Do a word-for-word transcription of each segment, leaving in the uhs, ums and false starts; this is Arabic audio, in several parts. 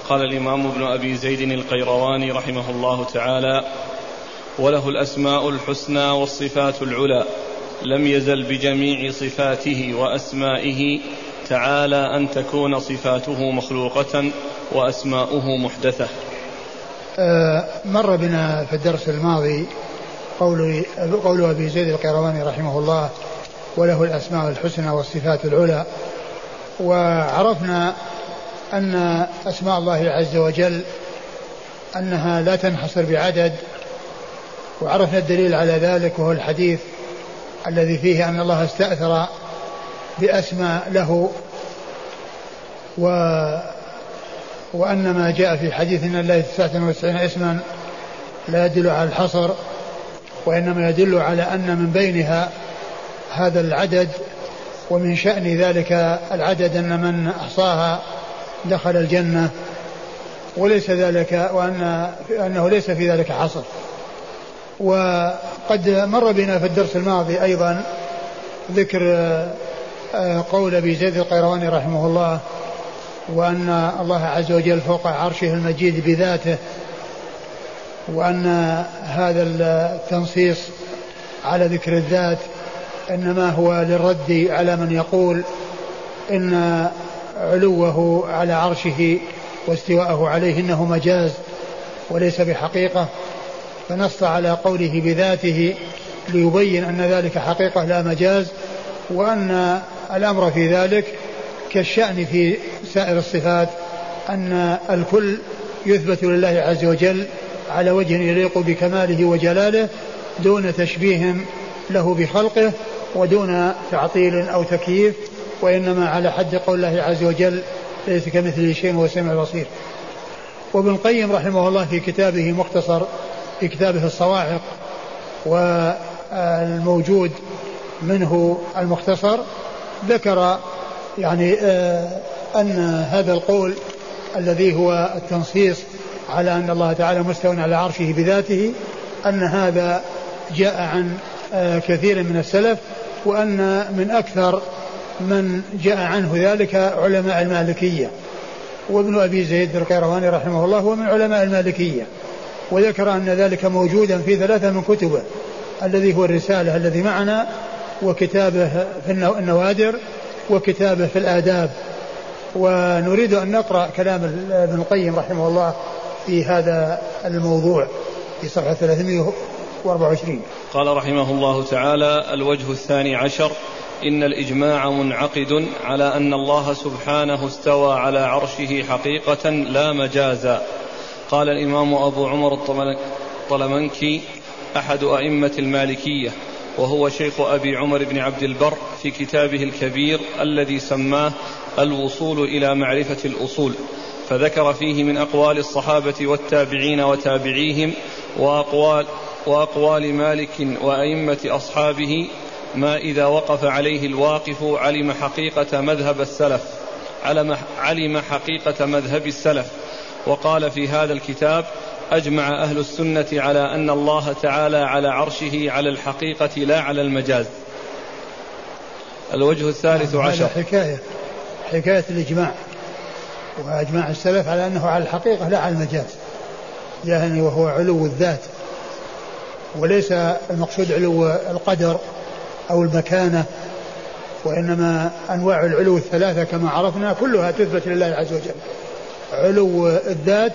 قال الإمام ابن أبي زيد القيرواني رحمه الله تعالى: وله الأسماء الحسنى والصفات العلى، لم يزل بجميع صفاته وأسمائه تعالى أن تكون صفاته مخلوقة وأسماؤه محدثة. مر بنا في الدرس الماضي قول, قول أبي زيد القيرواني رحمه الله: وله الأسماء الحسنى والصفات العلى. وعرفنا أن أسماء الله عز وجل أنها لا تنحصر بعدد، وعرفنا الدليل على ذلك وهو الحديث الذي فيه أن الله استأثر بأسماء له، و وأن ما جاء في حديث إن الله تسعة وتسعين اسما لا يدل على الحصر، وإنما يدل على أن من بينها هذا العدد، ومن شأن ذلك العدد أن من أحصاها دخل الجنة، وليس ذلك وأن أنه ليس في ذلك حصر. وقد مر بنا في الدرس الماضي أيضا ذكر قول أبي زيد القيرواني رحمه الله: وأن الله عز وجل فوق عرشه المجيد بذاته، وأن هذا التنصيص على ذكر الذات إنما هو للرد على من يقول إن علوه على عرشه واستواءه عليه إنه مجاز وليس بحقيقة، فنص على قوله بذاته ليبين أن ذلك حقيقة لا مجاز، وأن الأمر في ذلك كالشأن في سائر الصفات، أن الكل يثبت لله عز وجل على وجه يليق بكماله وجلاله دون تشبيه له بخلقه ودون تعطيل أو تكييف، وإنما على حد قول الله عز وجل: ليس كمثله شيء وهو السميع البصير. وابن القيم رحمه الله في كتابه مختصر في كتابه الصواعق والموجود منه المختصر ذكر يعني أن هذا القول الذي هو التنصيص على أن الله تعالى مستوى على عرشه بذاته، أن هذا جاء عن كثير من السلف، وأن من أكثر من جاء عنه ذلك علماء المالكية. وابن أبي زيد القيرواني رحمه الله هو من علماء المالكية، وذكر أن ذلك موجودا في ثلاثة من كتبه، الذي هو الرسالة الذي معنا، وكتابه في النوادر، وكتابه في الآداب. ونريد أن نقرأ كلام ابن القيم رحمه الله في هذا الموضوع في صفحة ثلاثمائة وأربعة وعشرين. قال رحمه الله تعالى: الوجه الثاني عشر: إن الإجماع منعقد على أن الله سبحانه استوى على عرشه حقيقة لا مجازا. قال الإمام أبو عمر الطلمنكي أحد أئمة المالكية، وهو شيخ أبي عمر بن عبد البر، في كتابه الكبير الذي سماه الوصول إلى معرفة الأصول، فذكر فيه من أقوال الصحابة والتابعين وتابعيهم وأقوال, وأقوال مالك وأئمة أصحابه ما إذا وقف عليه الواقف علم حقيقة مذهب السلف علم حقيقة مذهب السلف. وقال في هذا الكتاب: أجمع أهل السنة على أن الله تعالى على عرشه على الحقيقة لا على المجاز. الوجه الثالث عشر: حكاية حكاية الإجماع، وأجمع السلف على أنه على الحقيقة لا على المجاز، يعني وهو علو الذات، وليس المقصود علو القدر أو المكانة، وإنما أنواع العلو الثلاثة كما عرفنا كلها تثبت لله عز وجل. علو الذات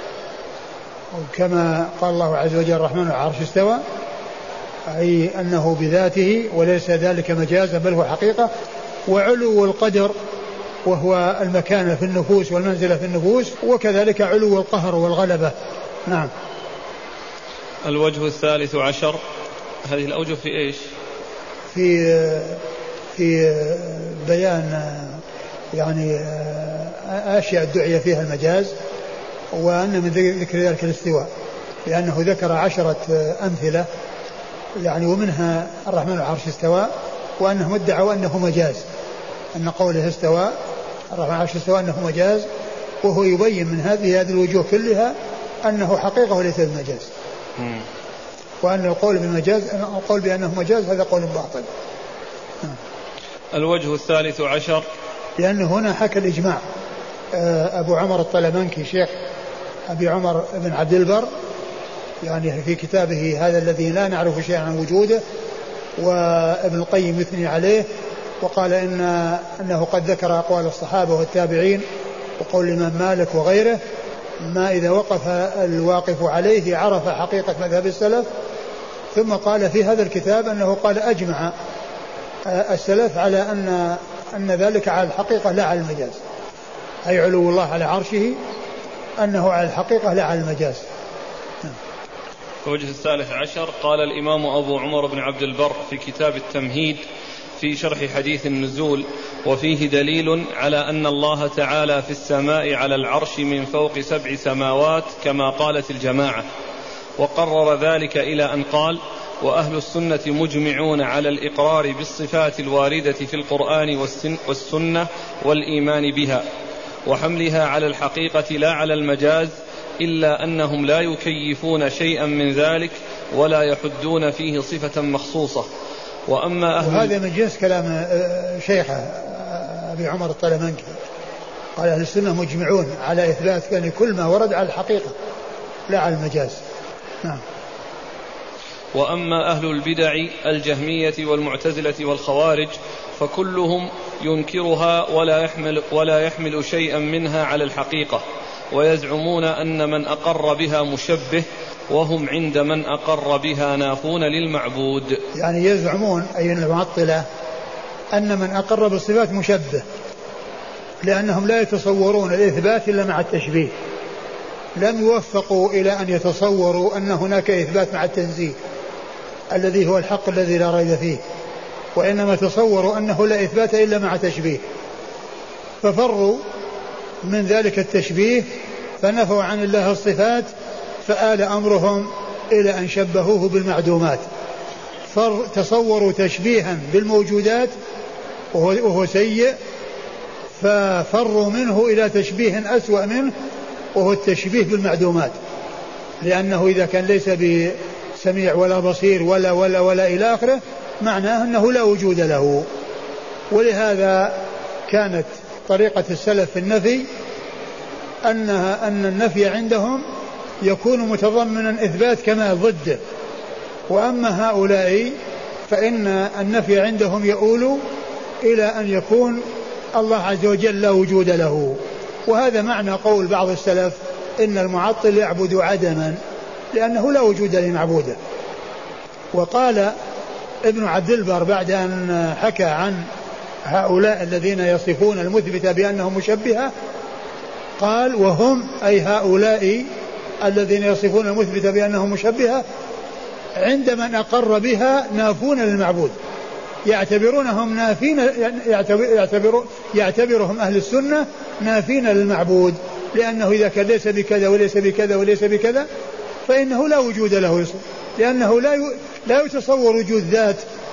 كما قال الله عز وجل: الرحمن على العرش استوى، أي أنه بذاته وليس ذلك مجازا بل هو حقيقة. وعلو القدر وهو المكانة في النفوس والمنزلة في النفوس، وكذلك علو القهر والغلبة. نعم. الوجه الثالث عشر: هذه الأوجه في إيش؟ في في بيان يعني أشياء الدعية فيها المجاز، وأن من ذكر ذلك الاستواء، لأنه ذكر عشرة أمثلة يعني، ومنها الرحمن على العرش استوى، وأنهم ادعوا أنه مجاز، أن قوله استوى الرحمن على العرش استوى أنه مجاز، وهو يبين من هذه هذه الوجوه كلها أنه حقيقة وليس بمجاز، وأن القول بمجاز القول بأنه مجاز هذا قول باطل. الوجه الثالث عشر: لأنه هنا حكى الإجماع، أبو عمر الطلمنكي شيخ أبي عمر بن عبد البر يعني في كتابه هذا الذي لا نعرف شيئا عن وجوده، وابن القيم يثني عليه وقال إن أنه قد ذكر أقوال الصحابة والتابعين وقول الإمام مالك وغيره، ما إذا وقف الواقف عليه عرف حقيقة مذهب السلف. ثم قال في هذا الكتاب أنه قال أجمع السلف على أن أن ذلك على الحقيقة لا على المجاز، أي علو الله على عرشه أنه على الحقيقة لا على المجاز. الوجه الثالث عشر قال الإمام أبو عمر بن عبد البر في كتاب التمهيد في شرح حديث النزول: وفيه دليل على أن الله تعالى في السماء على العرش من فوق سبع سماوات كما قالت الجماعة، وقرر ذلك إلى أن قال: وأهل السنة مجمعون على الإقرار بالصفات الواردة في القرآن والسنة والإيمان بها وحملها على الحقيقة لا على المجاز، إلا أنهم لا يكيفون شيئا من ذلك ولا يحدون فيه صفة مخصوصة. وأما أهل وهذا من جنس كلام شيخه أبي عمر الطلمنكي، قال أهل السنة مجمعون على إثبات يعني كل ما ورد على الحقيقة لا على المجاز. نعم. وأما أهل البدع الجهمية والمعتزلة والخوارج فكلهم ينكرها ولا يحمل, ولا يحمل شيئا منها على الحقيقة، ويزعمون أن من أقر بها مشبه، وهم عند من أقر بها نافون للمعبود. يعني يزعمون أي المعطلة أن من أقر بالصفات مشبه، لأنهم لا يتصورون الإثبات إلا مع التشبيه، لم يوفقوا إلى أن يتصوروا أن هناك إثبات مع التنزيه الذي هو الحق الذي لا ريب فيه، وإنما تصوروا أنه لا إثبات إلا مع تشبيه، ففروا من ذلك التشبيه فنفوا عن الله الصفات، فآل أمرهم إلى أن شبهوه بالمعدومات، فتصوروا تشبيها بالموجودات وهو سيء، ففروا منه إلى تشبيه أسوأ منه وهو التشبيه بالمعدومات، لأنه إذا كان ليس بسميع ولا بصير ولا ولا ولا إلى آخره معناه أنه لا وجود له. ولهذا كانت طريقة السلف في النفي أنها أن النفي عندهم يكون متضمنا إثبات كما ضده، وأما هؤلاء فإن النفي عندهم يؤول إلى أن يكون الله عز وجل لا وجود له. وهذا معنى قول بعض السلف إن المعطل يعبد عدما، لأنه لا وجود لمعبوده. وقال ابن عبد البر بعد أن حكى عن هؤلاء الذين يصفون المثبت بأنهم مشبهة، قال: وهم أي هؤلاء الذين يصفون المثبت بأنهم مشبهة عند من أقر بها نافون للمعبود، يعتبرونهم نافين، يعتبر يعتبرهم أهل السنة نافين للمعبود، لأنه إذا كان ليس بكذا وليس بكذا وليس بكذا فإنه لا وجود له، لأنه لا لا يتصور وجود ذات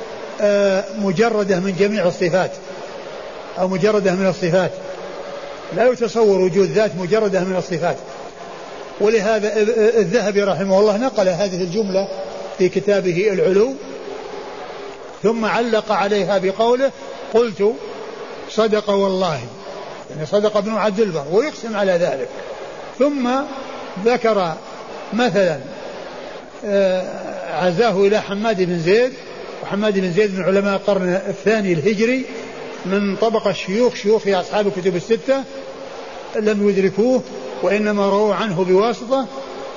مجردة من جميع الصفات أو مجردة من الصفات، لا يتصور وجود ذات مجردة من الصفات. ولهذا الذهبي رحمه الله نقل هذه الجملة في كتابه العلو، ثم علق عليها بقوله: قلت صدق والله، يعني صدق ابن عبد البر ويقسم على ذلك. ثم ذكر مثلا عزاه إلى حماد بن زيد، وحماد بن زيد من علماء القرن الثاني الهجري من طبقة شيوخ شيوخ أصحاب الكتب الستة، لم يدركوه وإنما رووا عنه بواسطة.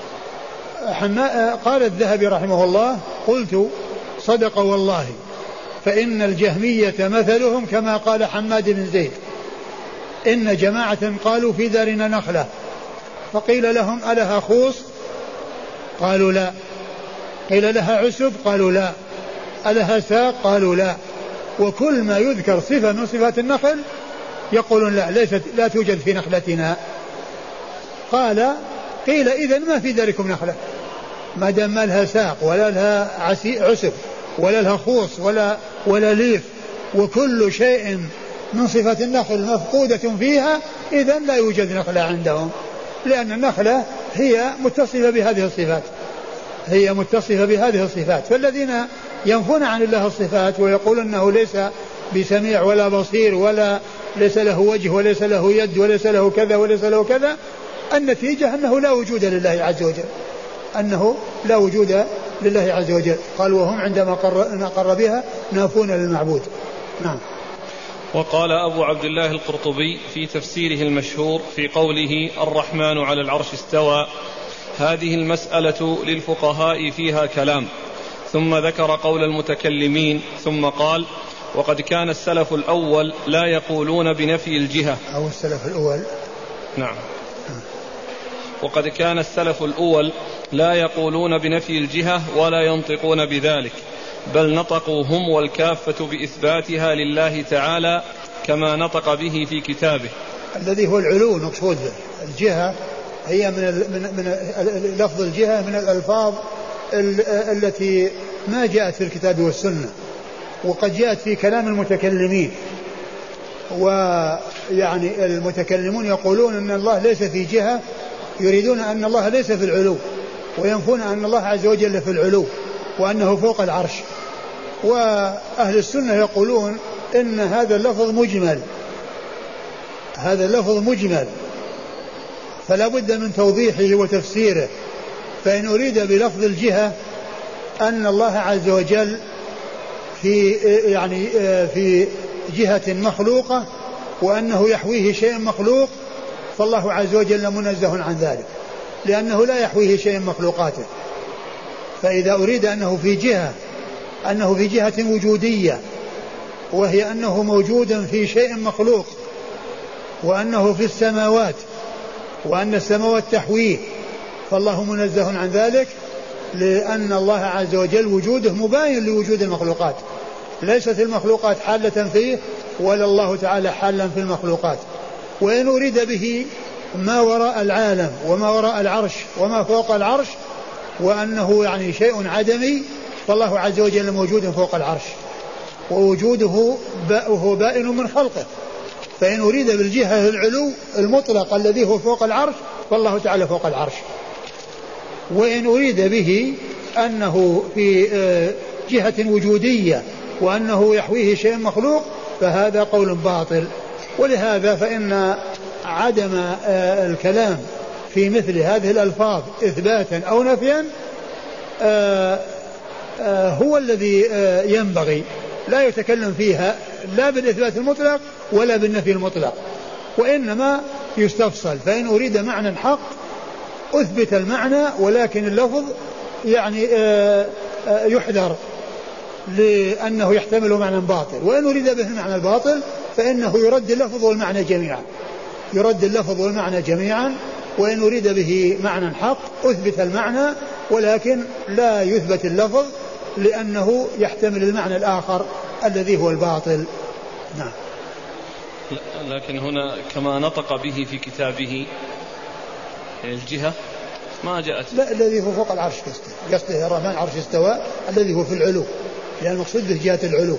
قال الذهبي رحمه الله: قلت صدق والله، فإن الجهمية مثلهم كما قال حماد بن زيد، إن جماعة قالوا في دارنا نخلة، فقيل لهم: ألها خوص؟ قالوا لا. قيل: لها عسب؟ قالوا لا. ألها ساق؟ قالوا لا. وكل ما يذكر صفة من صفات النخل يقولون لا، ليست لا توجد في نخلتنا. قال: قيل: إذن ما في ذلكم نخلة، ما دام ما لها ساق ولا لها عسب ولا لها خوص ولا ولا ليف، وكل شيء من صفات النخل مفقودة فيها، إذن لا يوجد نخلة عندهم، لأن النخلة هي متصفة بهذه الصفات، هي متصفة بهذه الصفات. فالذين ينفون عن الله الصفات ويقولون أنه ليس بسميع ولا بصير ولا ليس له وجه وليس له يد وليس له كذا وليس له كذا، النتيجة أنه لا وجود لله عز وجل، أنه لا وجود لله عز وجل. قال وهم عندما قر بها نافون للمعبود. نعم. وقال أبو عبد الله القرطبي في تفسيره المشهور في قوله الرحمن على العرش استوى: هذه المسألة للفقهاء فيها كلام، ثم ذكر قول المتكلمين، ثم قال: وقد كان السلف الأول لا يقولون بنفي الجهة. أو السلف الأول. نعم. وقد كان السلف الأول لا يقولون بنفي الجهة ولا ينطقون بذلك، بل نطقوا هم والكافة بإثباتها لله تعالى كما نطق به في كتابه، الذي هو العلو مقصود به. الجهة هي من من من لفظ الجهة من الألفاظ التي ما جاءت في الكتاب والسنة، وقد جاءت في كلام المتكلمين. ويعني المتكلمون يقولون أن الله ليس في جهة، يريدون أن الله ليس في العلو، وينفون أن الله عز وجل في العلو وأنه فوق العرش. وأهل السنة يقولون إن هذا اللفظ مجمل، هذا اللفظ مجمل، فلا بد من توضيحه وتفسيره. فإن أريد بلفظ الجهة أن الله عز وجل في يعني في جهة مخلوقة وأنه يحويه شيء مخلوق، فالله عز وجل منزه عن ذلك، لأنه لا يحويه شيء مخلوقاته. فإذا أريد أنه في جهة أنه في جهة وجودية، وهي أنه موجود في شيء مخلوق، وأنه في السماوات، وأن السماوات تحويه، فالله منزه عن ذلك، لأن الله عز وجل وجوده مباين لوجود المخلوقات، ليست المخلوقات حالة فيه ولا الله تعالى حالا في المخلوقات. وإن أريد به ما وراء العالم وما وراء العرش وما فوق العرش، وأنه يعني شيء عدمي، فالله عز وجل موجود فوق العرش، ووجوده وهو بائن من خلقه. فإن أريد بالجهة العلو المطلق الذي هو فوق العرش، فالله تعالى فوق العرش. وإن أريد به أنه في جهة وجودية وأنه يحويه شيء مخلوق، فهذا قول باطل. ولهذا فإن عدم الكلام في مثل هذه الألفاظ إثباتا أو نفيا هو الذي ينبغي، لا يتكلم فيها لا بالإثبات المطلق ولا بالنفي المطلق، وإنما يستفصل. فإن أريد معنى حق أثبت المعنى، ولكن اللفظ يعني يحذر لأنه يحتمل معنى باطل. وإن أريد به المعنى الباطل فإنه يرد اللفظ والمعنى جميعا، يرد اللفظ والمعنى جميعا. وإن أريد به معنى حق أثبت المعنى، ولكن لا يثبت اللفظ لأنه يحتمل المعنى الآخر الذي هو الباطل. نعم. لكن هنا كما نطق به في كتابه الجهة ما جاءت. لا، الذي هو فوق العرش قصده، قصده الرحمن عرش استوى الذي هو في العلو، لأن المقصود به جهة العلو.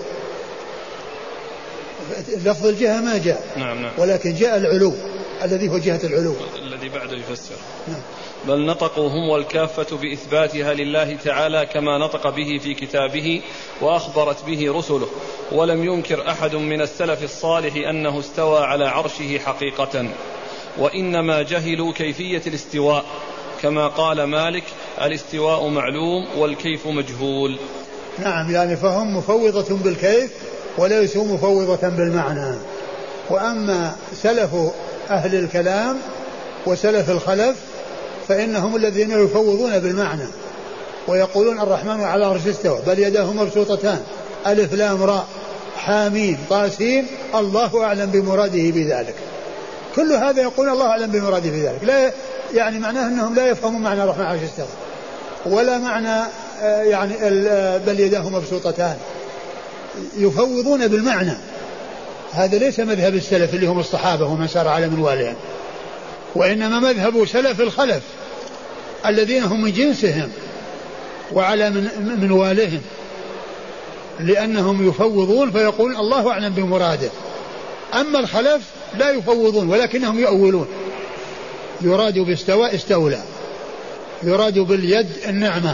لفظ الجهة ما جاء. نعم نعم. ولكن جاء العلو الذي هو جهة العلو الذي بعده يفسر. نعم. بل نطقوا هم والكافة بإثباتها لله تعالى كما نطق به في كتابه وأخبرت به رسله، ولم ينكر أحد من السلف الصالح أنه استوى على عرشه حقيقة، وإنما جهلوا كيفية الاستواء، كما قال مالك: الاستواء معلوم والكيف مجهول. نعم، يعني فهم مفوضة بالكيف وليسوا مفوضة بالمعنى. وأما سلف أهل الكلام وسلف الخلف فإنهم الذين يفوضون بالمعنى ويقولون الرحمن على العرش استوى، بل يداه مبسوطتان، ألف لام راء حاميم طاسين، الله أعلم بمراده بذلك. كل هذا يقول الله أعلم بمراده بذلك، لا يعني معناه أنهم لا يفهمون معنى الرحمن على العرش استوى، ولا معنى يعني بل يداه مبسوطتان، يفوضون بالمعنى. هذا ليس مذهب السلف اللي هم الصحابة ومن سار على منوالهم، وإنما مذهب سلف الخلف الذين هم من جنسهم وعلى من منوالهم، لأنهم يفوضون فيقول الله أعلم بمراده. أما الخلف لا يفوضون ولكنهم يؤولون، يراد باستواء استولى، يراد باليد النعمة،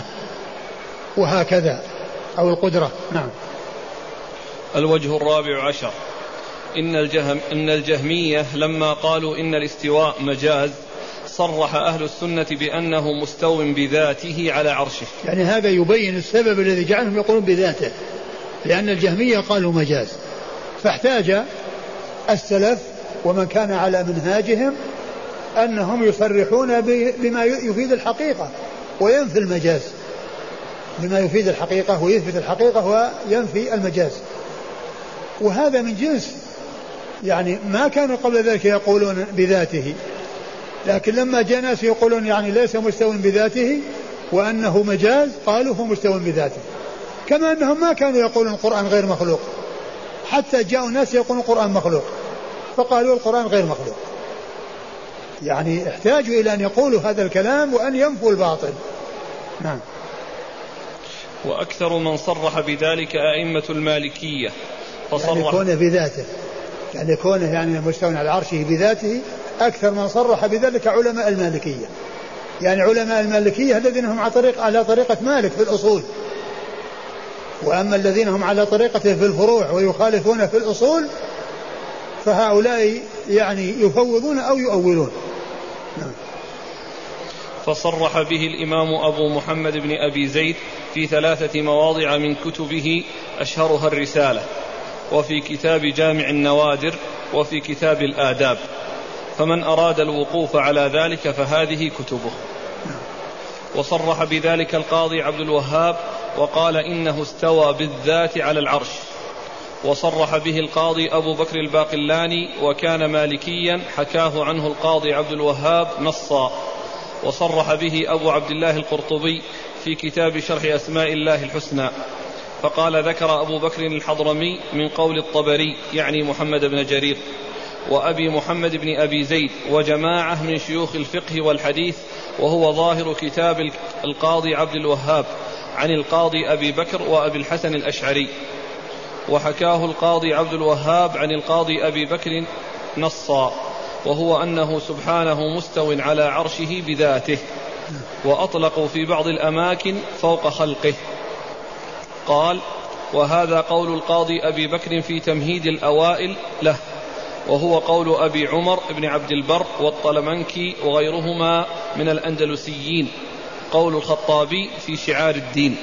وهكذا، أو القدرة. نعم. الوجه الرابع عشر: إن, الجهم إن الجهمية لما قالوا إن الاستواء مجاز صرح أهل السنة بأنه مستو بذاته على عرشه. يعني هذا يبين السبب الذي جعلهم يقولون بذاته، لأن الجهمية قالوا مجاز، فاحتاج السلف ومن كان على منهاجهم أنهم يصرحون بما يفيد الحقيقة وينفي المجاز، بما يفيد الحقيقة ويثبت الحقيقة وينفي المجاز. وهذا من جنس يعني ما كانوا قبل ذلك يقولون بذاته، لكن لما جاء ناس يقولون يعني ليس مستو بذاته وأنه مجاز قالوا هو مستو بذاته. كما أنهم ما كانوا يقولون القرآن غير مخلوق، حتى جاءوا ناس يقولون القرآن مخلوق فقالوا القرآن غير مخلوق. يعني احتاجوا إلى أن يقولوا هذا الكلام وأن ينفوا الباطل. نعم. وأكثر من صرح بذلك أئمة المالكية، فصرح يعني كونه بذاته، يعني كونه يعني مستوى على عرشه بذاته، أكثر من صرح بذلك علماء المالكية. يعني علماء المالكية الذين هم على طريق على طريقة مالك في الأصول، وأما الذين هم على طريقته في الفروع ويخالفون في الأصول فهؤلاء يعني يفوضون أو يؤولون. نعم. فصرح به الإمام أبو محمد بن أبي زيد في ثلاثة مواضع من كتبه أشهرها الرسالة، وفي كتاب جامع النوادر، وفي كتاب الآداب، فمن أراد الوقوف على ذلك فهذه كتبه. وصرح بذلك القاضي عبد الوهاب وقال إنه استوى بالذات على العرش. وصرح به القاضي أبو بكر الباقلاني وكان مالكيا حكاه عنه القاضي عبد الوهاب نصا. وصرح به أبو عبد الله القرطبي في كتاب شرح أسماء الله الحسنى، فقال ذكر أبو بكر الحضرمي من قول الطبري يعني محمد بن جرير وأبي محمد بن أبي زيد وجماعة من شيوخ الفقه والحديث، وهو ظاهر كتاب القاضي عبد الوهاب عن القاضي أبي بكر وأبي الحسن الأشعري. وحكاه القاضي عبد الوهاب عن القاضي أبي بكر نصا، وهو أنه سبحانه مستو على عرشه بذاته. وأطلقوا في بعض الأماكن فوق خلقه. قال: وهذا قول القاضي أبي بكر في تمهيد الأوائل له، وهو قول أبي عمر بن عبد البر والطلمنكي وغيرهما من الأندلسيين، قول الخطابي في شعار الدين.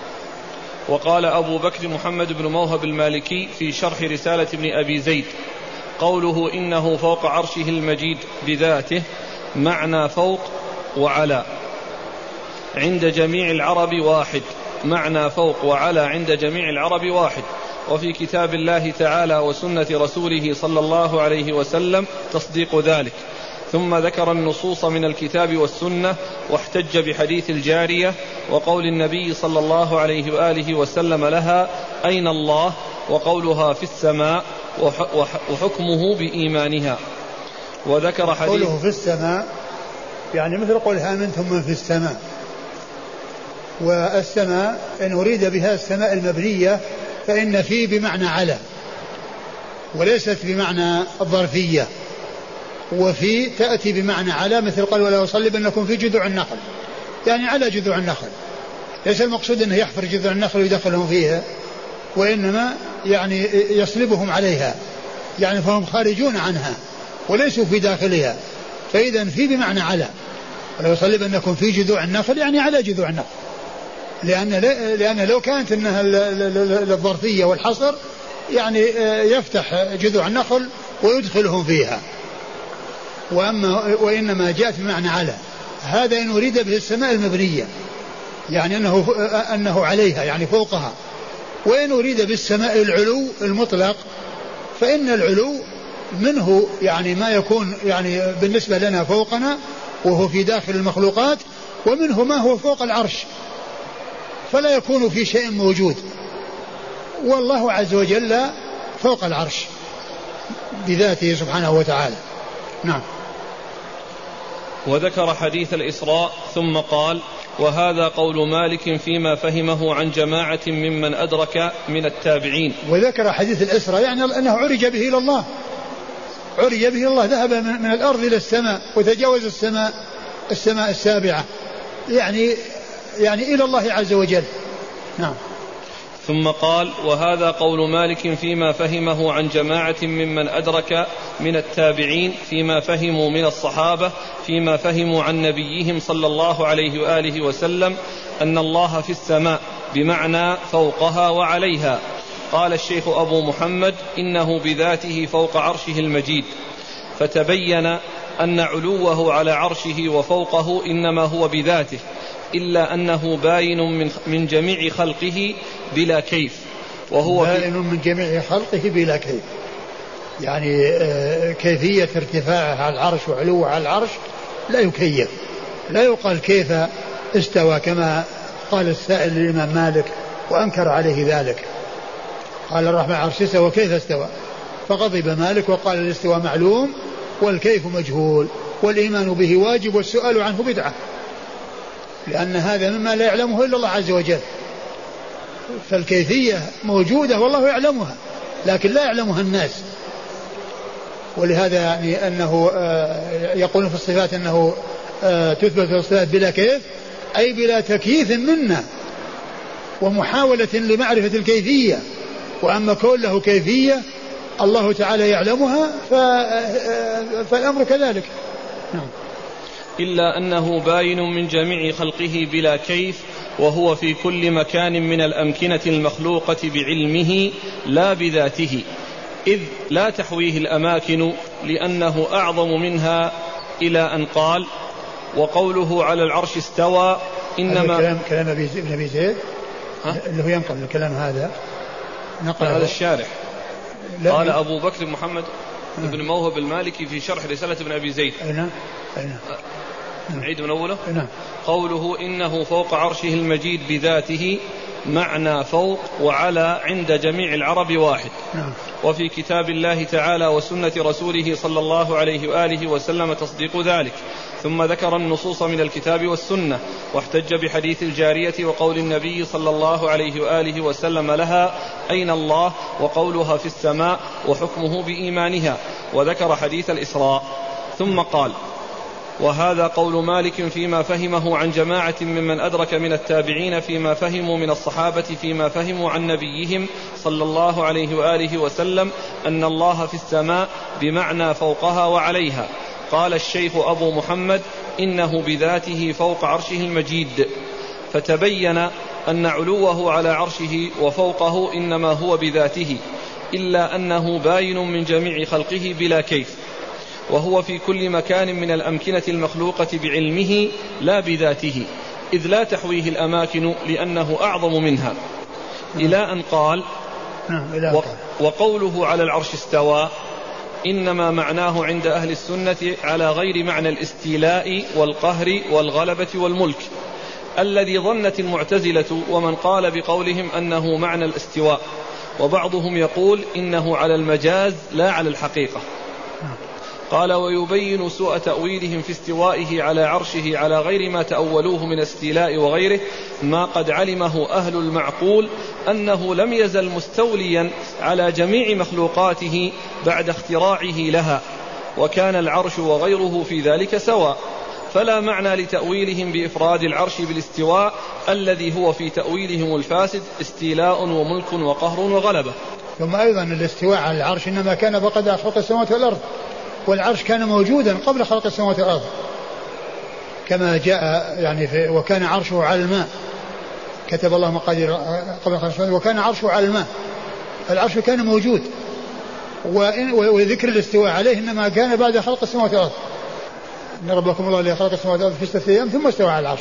وقال أبو بكر محمد بن موهب المالكي في شرح رسالة ابن أبي زيد قوله إنه فوق عرشه المجيد بذاته معنى فوق وعلى عند جميع العرب واحد، معنى فوق وعلى عند جميع العرب واحد. وفي كتاب الله تعالى وسنة رسوله صلى الله عليه وسلم تصديق ذلك. ثم ذكر النصوص من الكتاب والسنة واحتج بحديث الجارية وقول النبي صلى الله عليه وآله وسلم لها أين الله، وقولها في السماء وحكمه بإيمانها. وذكر حديث قوله في السماء يعني مثل قولها أمنتم من في السماء، والسماء إن أريد بها السماء المبنية فإن في بمعنى على وليست بمعنى الظرفية، وفي تأتي بمعنى على مثل قال ولا أصلبنكم في جذوع النخل، يعني على جذوع النخل، ليس المقصود أنه يحفر جذوع النخل ويدخلهم فيها، وإنما يعني يصلبهم عليها، يعني فهم خارجون عنها وليسوا في داخلها. فإذا في بمعنى على، ولا أصلبنكم في جذوع النخل يعني على جذوع النخل، لأن لأن لو كانت انها الظرفية والحصر يعني يفتح جذوع النخل ويدخلهم فيها، وأما وإنما جاءت بمعنى على. هذا إن أريد به السماء المبنية يعني أنه أنه عليها يعني فوقها. وإن أريد بالسماء العلو المطلق فإن العلو منه يعني ما يكون يعني بالنسبة لنا فوقنا وهو في داخل المخلوقات، ومنه ما هو فوق العرش فلا يكون في شيء موجود، والله عز وجل فوق العرش بذاته سبحانه وتعالى. نعم. وذكر حديث الإسراء ثم قال: وهذا قول مالك فيما فهمه عن جماعة ممن أدرك من التابعين. وذكر حديث الإسراء يعني أنه عرج به إلى الله، عرج به إلى الله، ذهب من الأرض إلى السماء وتجاوز السماء السماء السابعة، يعني يعني إلى الله عز وجل. نعم. ثم قال: وهذا قول مالك فيما فهمه عن جماعة ممن أدرك من التابعين فيما فهموا من الصحابة فيما فهموا عن نبيهم صلى الله عليه وآله وسلم أن الله في السماء بمعنى فوقها وعليها. قال الشيخ أبو محمد: إنه بذاته فوق عرشه المجيد، فتبين أن علوه على عرشه وفوقه إنما هو بذاته، إلا أنه باين من, من جميع خلقه بلا كيف، وهو باين من جميع خلقه بلا كيف، يعني كيفية ارتفاعه على العرش وعلوه على العرش لا يكيف، لا يقال كيف استوى كما قال السائل للإمام مالك وأنكر عليه ذلك، قال الرحمن عرش استوى وكيف استوى، فغضب مالك وقال الاستواء معلوم والكيف مجهول والإيمان به واجب والسؤال عنه بدعة، لأن هذا مما لا يعلمه إلا الله عز وجل، فالكيفية موجودة والله يعلمها لكن لا يعلمها الناس. ولهذا يعني أنه يقولون في الصفات أنه تثبت في الصفات بلا كيف، أي بلا تكييف منا ومحاولة لمعرفة الكيفية، وأما كون له كيفية الله تعالى يعلمها فالأمر كذلك. نعم. إلا أنه باين من جميع خلقه بلا كيف، وهو في كل مكان من الأمكنة المخلوقة بعلمه لا بذاته، إذ لا تحويه الأماكن لأنه أعظم منها، إلى أن قال: وقوله على العرش استوى إنما كلام كلام ابن أبي زيد اللي هو ينقل الكلام هذا نقل هذا الشارح. قال أبو بكر محمد بن موهب المالكي في شرح رسالة ابن أبي زيد. أين أين نعيد من أوله. نعم. قوله إنه فوق عرشه المجيد بذاته، معنى فوق وعلى عند جميع العرب واحد. نعم. وفي كتاب الله تعالى وسنة رسوله صلى الله عليه وآله وسلم تصديق ذلك. ثم ذكر النصوص من الكتاب والسنة، واحتج بحديث الجارية وقول النبي صلى الله عليه وآله وسلم لها: أين الله؟ وقولها في السماء، وحكمه بإيمانها، وذكر حديث الإسراء. ثم قال: وهذا قول مالك فيما فهمه عن جماعة ممن أدرك من التابعين فيما فهموا من الصحابة فيما فهموا عن نبيهم صلى الله عليه وآله وسلم أن الله في السماء بمعنى فوقها وعليها. قال الشيخ أبو محمد: إنه بذاته فوق عرشه المجيد، فتبين أن علوه على عرشه وفوقه إنما هو بذاته، إلا أنه باين من جميع خلقه بلا كيف، وهو في كل مكان من الأمكنة المخلوقة بعلمه لا بذاته، إذ لا تحويه الأماكن لأنه أعظم منها، إلى أن قال: وقوله على العرش استوى إنما معناه عند أهل السنة على غير معنى الاستيلاء والقهر والغلبة والملك، الذي ظنت المعتزلة ومن قال بقولهم أنه معنى الاستواء، وبعضهم يقول إنه على المجاز لا على الحقيقة. قال: ويبين سوء تأويلهم في استوائه على عرشه على غير ما تأولوه من استيلاء وغيره ما قد علمه أهل المعقول أنه لم يزل مستوليا على جميع مخلوقاته بعد اختراعه لها، وكان العرش وغيره في ذلك سواء، فلا معنى لتأويلهم بإفراد العرش بالاستواء الذي هو في تأويلهم الفاسد استيلاء وملك وقهر وغلبة. ثم أيضا الاستواء على العرش إنما كان بقد خلق السماوات والأرض، والعرش كان موجودا قبل خلق السماوات والأرض كما جاء يعني في وكان عرشه على الماء، كتب الله مقادير قبل خلق السماوات، وكان عرشه على الماء، العرش كان موجود، وذكر الاستواء عليه إنما كان بعد خلق السماوات والأرض، إن ربكم الله الذي خلق السماوات والأرض في ستة أيام ثم استوى على العرش.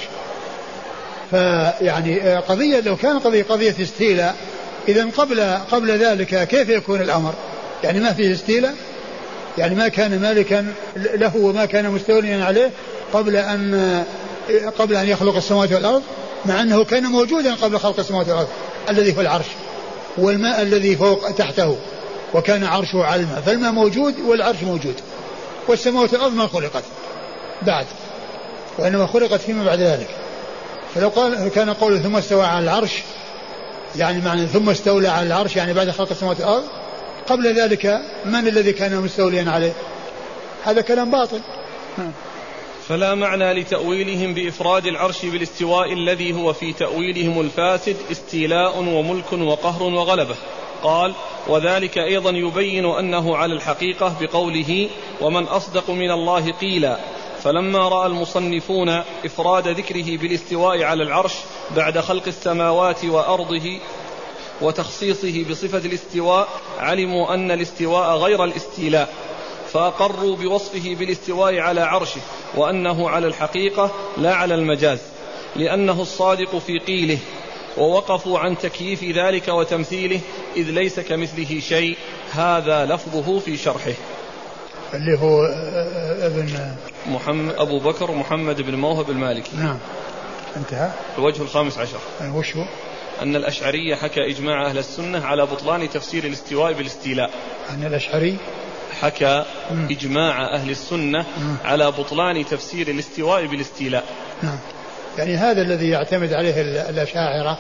فيعني قضية لو كان قضية قضية استيلاء إذن قبل قبل ذلك كيف يكون الأمر؟ يعني ما فيه استيلاء، يعني ما كان مالكا له وما كان مستوليا عليه قبل أن قبل أن يخلق السماوات والأرض، مع أنه كان موجودا قبل خلق السماوات والأرض الذي في العرش، والماء الذي فوق تحته، وكان عرشه على الماء، فالماء موجود والعرش موجود، والسماوات والأرض ما خلقت بعد، وإنما خلقت فيما بعد ذلك. فلو قال كان قوله ثم استوى على العرش يعني معنى ثم استولى على العرش يعني بعد خلق السماوات والأرض، قبل ذلك من الذي كان مستوليا عليه؟ هذا كلام باطل. فلا معنى لتأويلهم بإفراد العرش بالاستواء الذي هو في تأويلهم الفاسد استيلاء وملك وقهر وغلبة. قال: وذلك أيضا يبين أنه على الحقيقة بقوله: ومن أصدق من الله قيلا. فلما رأى المصنفون إفراد ذكره بالاستواء على العرش بعد خلق السماوات وأرضه وتخصيصه بصفة الاستواء علموا أن الاستواء غير الاستيلاء، فأقروا بوصفه بالاستواء على عرشه وأنه على الحقيقة لا على المجاز، لأنه الصادق في قيله، ووقفوا عن تكييف ذلك وتمثيله إذ ليس كمثله شيء. هذا لفظه في شرحه. اللي هو ابن محمد أبو بكر محمد بن موهب المالكي. نعم، انتهى. الوجه الخامس عشر، وش هو؟ أن الأشعري حكى إجماع أهل السنة على بطلان تفسير الاستواء بالاستيلاء. أن الأشعري حكى مم. إجماع أهل السنة مم. على بطلان تفسير الاستواء بالاستيلاء. نعم، يعني هذا الذي يعتمد عليه الأشاعرة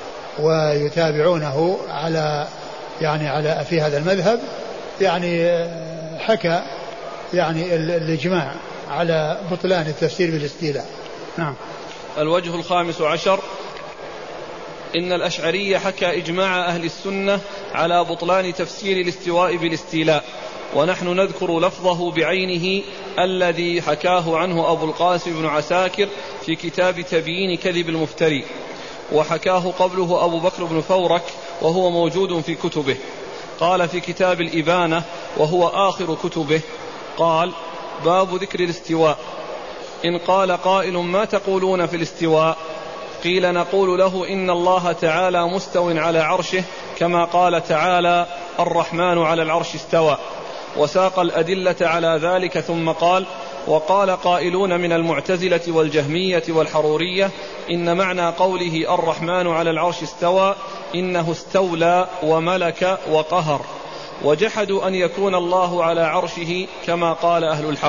ويتابعونه على يعني على في هذا المذهب، يعني حكى يعني الإجماع على بطلان التفسير بالاستيلاء. نعم. الوجه الخامس عشر، إن الأشعري حكى إجماع أهل السنة على بطلان تفسير الاستواء بالاستيلاء، ونحن نذكر لفظه بعينه الذي حكاه عنه أبو القاسم بن عساكر في كتاب تبيين كذب المفتري، وحكاه قبله أبو بكر بن فورك وهو موجود في كتبه. قال في كتاب الإبانة وهو آخر كتبه، قال: باب ذكر الاستواء. إن قال قائل: ما تقولون في الاستواء؟ قيل: نقول له إن الله تعالى مستو على عرشه، كما قال تعالى: الرحمن على العرش استوى، وساق الأدلة على ذلك، ثم قال: وقال قائلون من المعتزلة والجهمية والحرورية إن معنى قوله الرحمن على العرش استوى إنه استولى وملك وقهر، وجحدوا أن يكون الله على عرشه كما قال أهل الحق،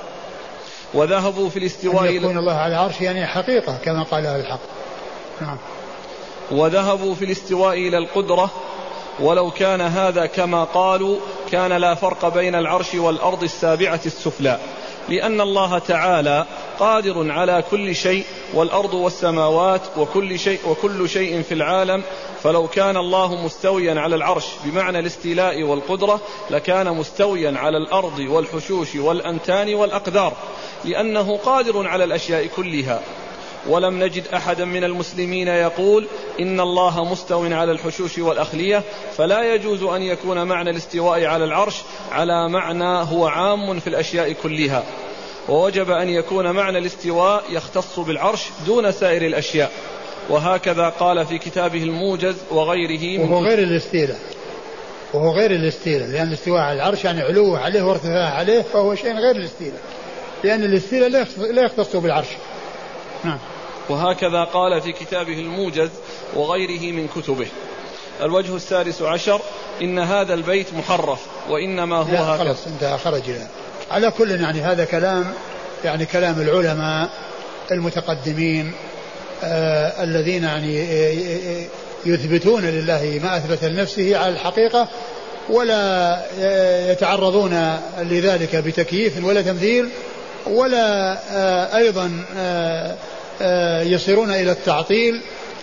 وذهبوا في الاستواء أن يكون الله على عرشه يعني حقيقة كما قال أهل الحق. نعم. وذهبوا في الاستواء إلى القدرة، ولو كان هذا كما قالوا كان لا فرق بين العرش والأرض السابعة السفلى، لأن الله تعالى قادر على كل شيء، والأرض والسماوات وكل شيء, وكل شيء في العالم، فلو كان الله مستويا على العرش بمعنى الاستيلاء والقدرة لكان مستويا على الأرض والحشوش والأنتان والأقدار، لأنه قادر على الأشياء كلها. ولم نجد أحدا من المسلمين يقول إن الله مستو على الحشوش والأخلية، فلا يجوز أن يكون معنى الاستواء على العرش على معنى هو عام في الأشياء كلها، ووجب أن يكون معنى الاستواء يختص بالعرش دون سائر الأشياء. وهكذا قال في كتابه الموجز وغيره. وهو غير الاستيلاء، وهو غير الاستيلاء لأن الاستواء على العرش يعني علوه عليه وارتفاعه عليه، فهو شيء غير الاستيلاء، لأن الاستيلاء لا يختص بالعرش. نعم. وهكذا قال في كتابه الموجز وغيره من كتبه. الوجه السادس عشر، إن هذا البيت محرف وإنما هو لا خلاص انتهى خرج. على كل يعني هذا كلام يعني كلام العلماء المتقدمين آه الذين يعني يثبتون لله ما أثبت لنفسه على الحقيقة، ولا يتعرضون لذلك بتكييف ولا تمثيل، ولا آه أيضا آه آه يصيرون إلى التعطيل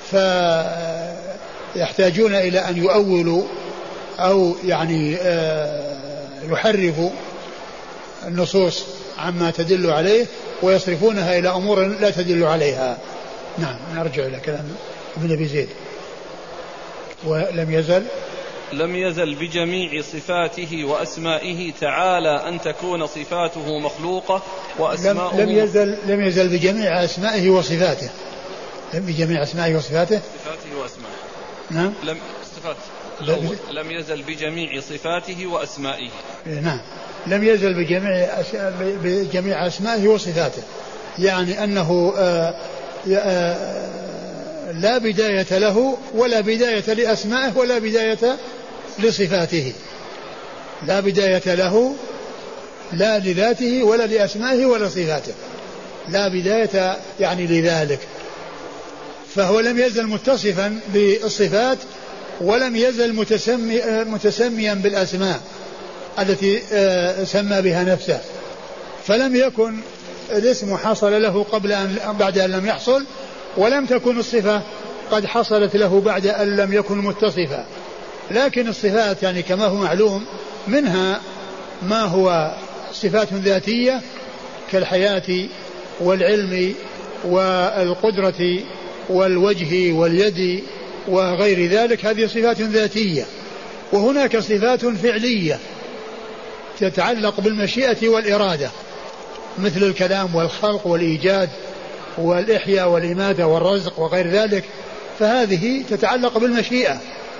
فيحتاجون إلى أن يؤولوا أو يعني آه يحرفوا النصوص عما تدل عليه ويصرفونها إلى أمور لا تدل عليها. نعم. نرجع إلى كلام ابن أبي زيد. ولم يزل لم يزل بجميع صفاته وأسمائه تعالى أن تكون صفاته مخلوقة وأسماؤه لم, لم يزل لم يزل بجميع أسمائه وصفاته بجميع أسمائه وصفاته صفاته وأسمائه. نعم. لم صفات الأول لم يزل بجميع صفاته وأسمائه. نعم. لم يزل بجميع بجميع أسمائه وصفاته، يعني أنه آآ آآ لا بداية له ولا بداية لأسمائه ولا بداية لصفاته، لا بداية له لا لذاته ولا لأسمائه ولا صفاته، لا بداية يعني لذلك. فهو لم يزل متصفا بالصفات ولم يزل متسمي متسميا بالأسماء التي سمى بها نفسه، فلم يكن الاسم حصل له قبل أن بعد أن لم يحصل، ولم تكن الصفة قد حصلت له بعد أن لم يكن متصفا. لكن الصفات يعني كما هو معلوم منها ما هو صفات ذاتية كالحياة والعلم والقدرة والوجه واليد وغير ذلك، هذه صفات ذاتية. وهناك صفات فعلية تتعلق بالمشيئة والإرادة مثل الكلام والخلق والإيجاد والإحياء والإماتة والرزق وغير ذلك، فهذه تتعلق بالمشيئة.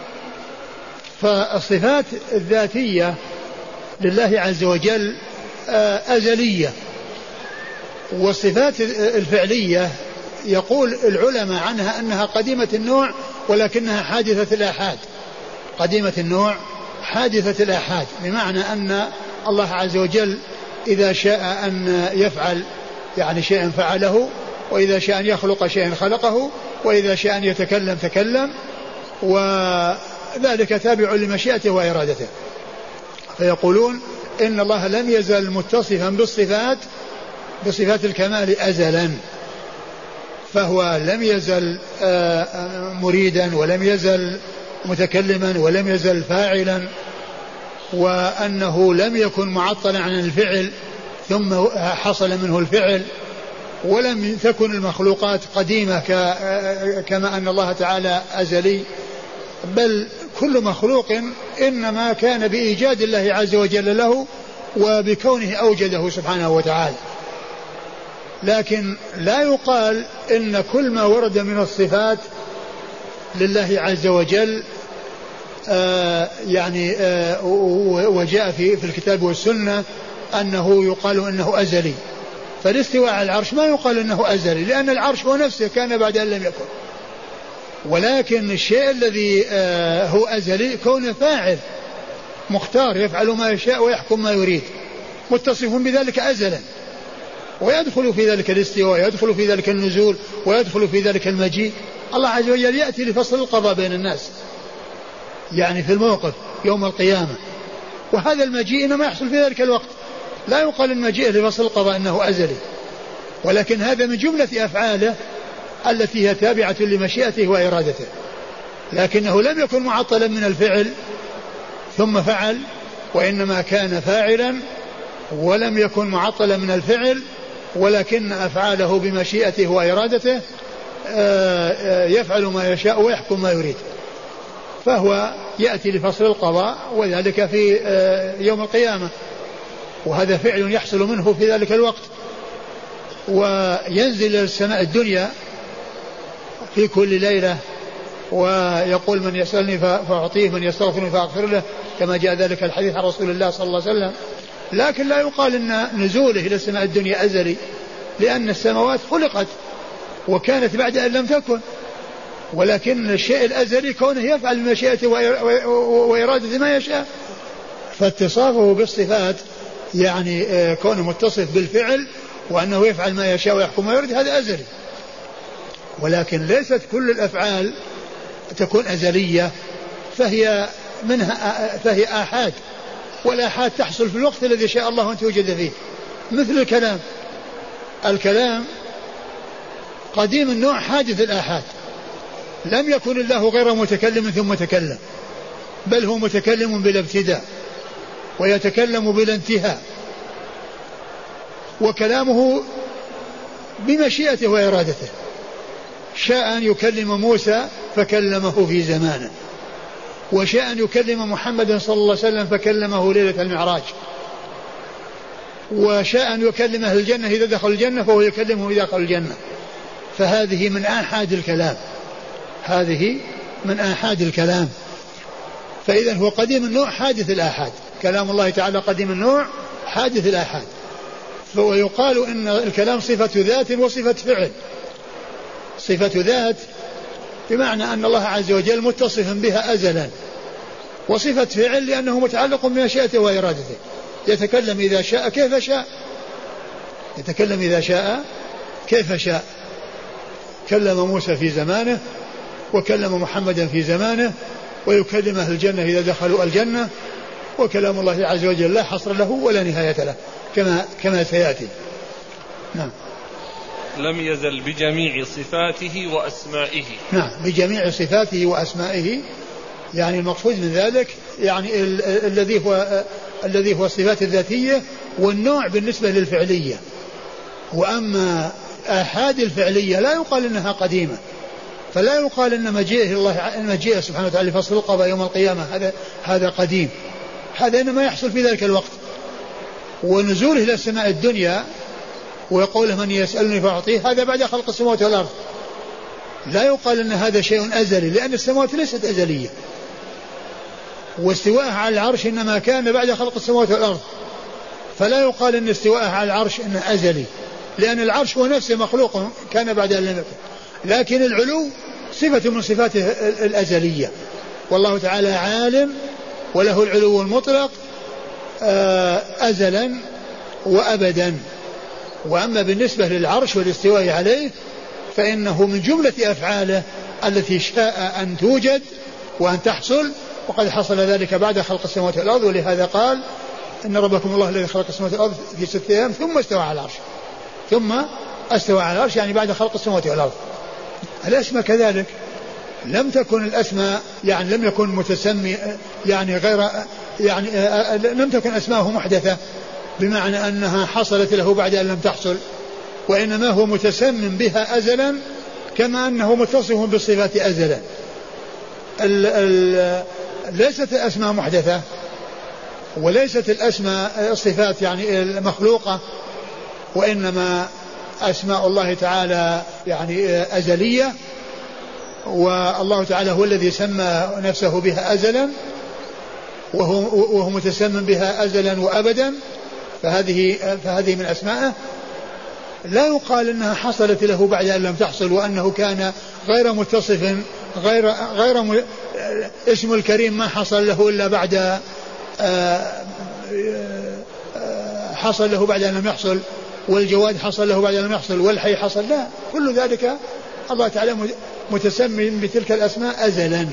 فالصفات الذاتية لله عز وجل أزلية، والصفات الفعلية يقول العلماء عنها أنها قديمة النوع ولكنها حادثة الآحاد. قديمة النوع حادثة الآحاد، بمعنى أن الله عز وجل إذا شاء أن يفعل يعني شيئا فعله، وإذا شاء أن يخلق شيئا خلقه، وإذا شاء أن يتكلم تكلم، وذلك تابع لمشيئته وإرادته. فيقولون إن الله لم يزل متصفا بالصفات بصفات الكمال أزلا، فهو لم يزل مريدا ولم يزل متكلما ولم يزل فاعلا، وأنه لم يكن معطلا عن الفعل ثم حصل منه الفعل، ولم تكن المخلوقات قديمة كما أن الله تعالى أزلي، بل كل مخلوق إنما كان بإيجاد الله عز وجل له وبكونه أوجده سبحانه وتعالى. لكن لا يقال إن كل ما ورد من الصفات لله عز وجل آه يعني آه وجاء في, في الكتاب والسنة أنه يقال إنه أزلي. فالاستواء على العرش ما يقال إنه أزلي، لأن العرش هو نفسه كان بعد أن لم يكن، ولكن الشيء الذي آه هو أزلي كونه فاعل مختار يفعل ما يشاء ويحكم ما يريد، متصف بذلك أزلا، ويدخل في ذلك الاستواء، ويدخل في ذلك النزول، ويدخل في ذلك المجيء. الله عز وجل يأتي لفصل القضاء بين الناس يعني في الموقف يوم القيامة، وهذا المجيء إنما يحصل في ذلك الوقت. لا يقال المجيء لفصل القضاء أنه أزلي، ولكن هذا من جملة أفعاله التي هي تابعة لمشيئته وإرادته، لكنه لم يكن معطلا من الفعل ثم فعل، وإنما كان فاعلا ولم يكن معطلا من الفعل، ولكن أفعاله بمشيئته وإرادته يفعل ما يشاء ويحكم ما يريد. فهو يأتي لفصل القضاء وذلك في يوم القيامة، وهذا فعل يحصل منه في ذلك الوقت. وينزل إلى السماء الدنيا في كل ليلة ويقول من يسألني فأعطيه، من يستغفرني فأغفر له، كما جاء ذلك الحديث عن رسول الله صلى الله عليه وسلم. لكن لا يقال أن نزوله إلى السماء الدنيا أزلي، لأن السماوات خلقت وكانت بعد أن لم تكن، ولكن الشيء الأزلي كونه يفعل بمشيئته وإرادته ما يشاء. فاتصافه بالصفات يعني كونه متصف بالفعل وأنه يفعل ما يشاء ويحكم ما يريد، هذا أزلي. ولكن ليست كل الأفعال تكون أزلية، فهي منها فهي آحاد، والآحاد تحصل في الوقت الذي شاء الله أن توجد فيه. مثل الكلام، الكلام قديم النوع حادث الآحاد، لم يكن الله غير متكلم ثم تكلم، بل هو متكلم بلا ابتداء ويتكلم بلا انتهاء، وكلامه بمشيئته وإرادته. شاء أن يكلم موسى فكلمه في زمانه، وشاء أن يكلم محمد صلى الله عليه وسلم فكلمه ليلة المعراج، وشاء أن يكلم أهل الجنة إذا دخل الجنة فهو يكلمه إذا دخل الجنة. فهذه من آحاد الكلام، هذه من آحاد الكلام. فإذا هو قديم النوع حادث الآحاد، كلام الله تعالى قديم النوع حادث الآحاد. ويقال إن الكلام صفة ذات وصفة فعل. صفة ذات بمعنى أن الله عز وجل متصف بها أزلا، وصفة فعل لأنه متعلق بمشيئته وإرادته، يتكلم إذا شاء كيف شاء، يتكلم إذا شاء كيف شاء. كلم موسى في زمانه، وكلم محمدا في زمانه، ويكلم أهل الجنة إذا دخلوا الجنة. وكلام الله عز وجل لا حصر له ولا نهاية له كما كما سيأتي. نعم. لم يزل بجميع صفاته وأسمائه. نعم بجميع صفاته وأسمائه، يعني المقصود من ذلك يعني ال- الذي هو الذي هو الصفات الذاتية والنوع بالنسبة للفعلية. وأما آحاد الفعلية لا يقال إنها قديمة، فلا يقال إن مجيئه الله مجيئه سبحانه وتعالى فصل القضاء يوم القيامة هذا هذا قديم، هذا إنما يحصل في ذلك الوقت. ونزوله إلى السماء الدنيا ويقول من يسألني فأعطيه هذا بعد خلق السماوات والأرض، لا يقال إن هذا شيء أزلي لأن السماوات ليست أزلية. واستواءه على العرش إنما كان بعد خلق السماوات والأرض، فلا يقال إن استواءه على العرش إنه أزلي لأن العرش هو نفسه مخلوق كان بعد أن لم يكن، لكن العلو صفة من صفاته الأزلية، والله تعالى عالم وله العلو المطلق أزلا وأبدا. وأما بالنسبة للعرش والاستواء عليه فإنه من جملة أفعاله التي شاء أن توجد وأن تحصل، وقد حصل ذلك بعد خلق السماوات والأرض. ولهذا قال إن ربكم الله الذي خلق السماوات والأرض في ستة أيام ثم استوى على العرش، ثم استوى على العرش يعني بعد خلق السماوات والأرض. الأسماء كذلك لم تكن الأسماء يعني لم يكن متسمي يعني غير يعني لم تكن أسماءه محدثة بمعنى أنها حصلت له بعد أن لم تحصل، وإنما هو متسمم بها أزلا كما أنه متصف بالصفات أزلا. ال ال ليست الأسماء محدثة وليست الأسماء الصفات يعني المخلوقة، وإنما أسماء الله تعالى يعني أزلية، والله تعالى هو الذي سمى نفسه بها أزلا وهو, وهو متسمم بها أزلا وأبدا، فهذه, فهذه من أسمائه. لا يقال أنها حصلت له بعد أن لم تحصل وأنه كان غير متصف غير, غير م... اسم الكريم ما حصل له إلا بعد حصل له بعد أن لم يحصل، والجواد حصل له بعد أن لم يحصل، والحي حصل، لا، كل ذلك الله تعالى متسمم بتلك الأسماء أزلا.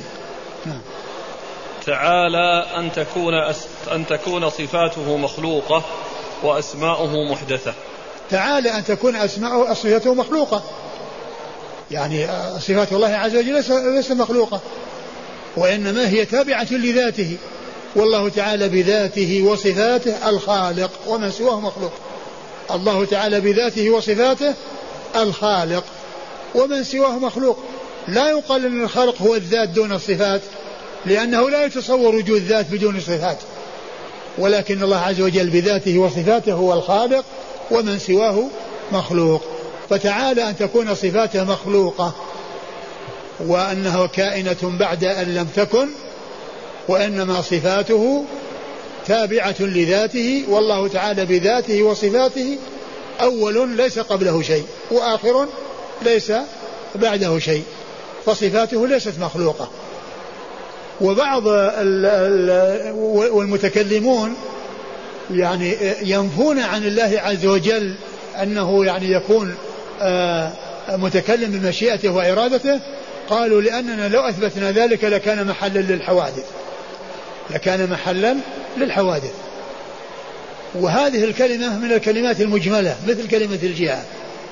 تعالى أن تكون أس... أن تكون صفاته مخلوقة وأسماؤه محدثة. تعالى أن تكون أسماؤه صفاته مخلوقة، يعني صفات الله عز وجل ليس مخلوقة وإنما هي تابعة لذاته، والله تعالى بذاته وصفاته الخالق ومن سواه مخلوق. الله تعالى بذاته وصفاته الخالق ومن سواه مخلوق. لا يقال أن الخالق هو الذات دون الصفات لأنه لا يتصور وجود ذات بدون صفات، ولكن الله عز وجل بذاته وصفاته هو الخالق ومن سواه مخلوق. فتعالى أن تكون صفاته مخلوقة وأنها كائنة بعد أن لم تكن، وإنما صفاته تابعة لذاته، والله تعالى بذاته وصفاته أول ليس قبله شيء وآخر ليس بعده شيء، فصفاته ليست مخلوقة. وبعض ال ال والمتكلمون يعني ينفون عن الله عز وجل أنه يعني يكون متكلم بمشيئته وإرادته، قالوا لأننا لو أثبتنا ذلك لكان محلا للحوادث لكان محلا للحوادث وهذه الكلمة من الكلمات المجملة مثل كلمة الجهة،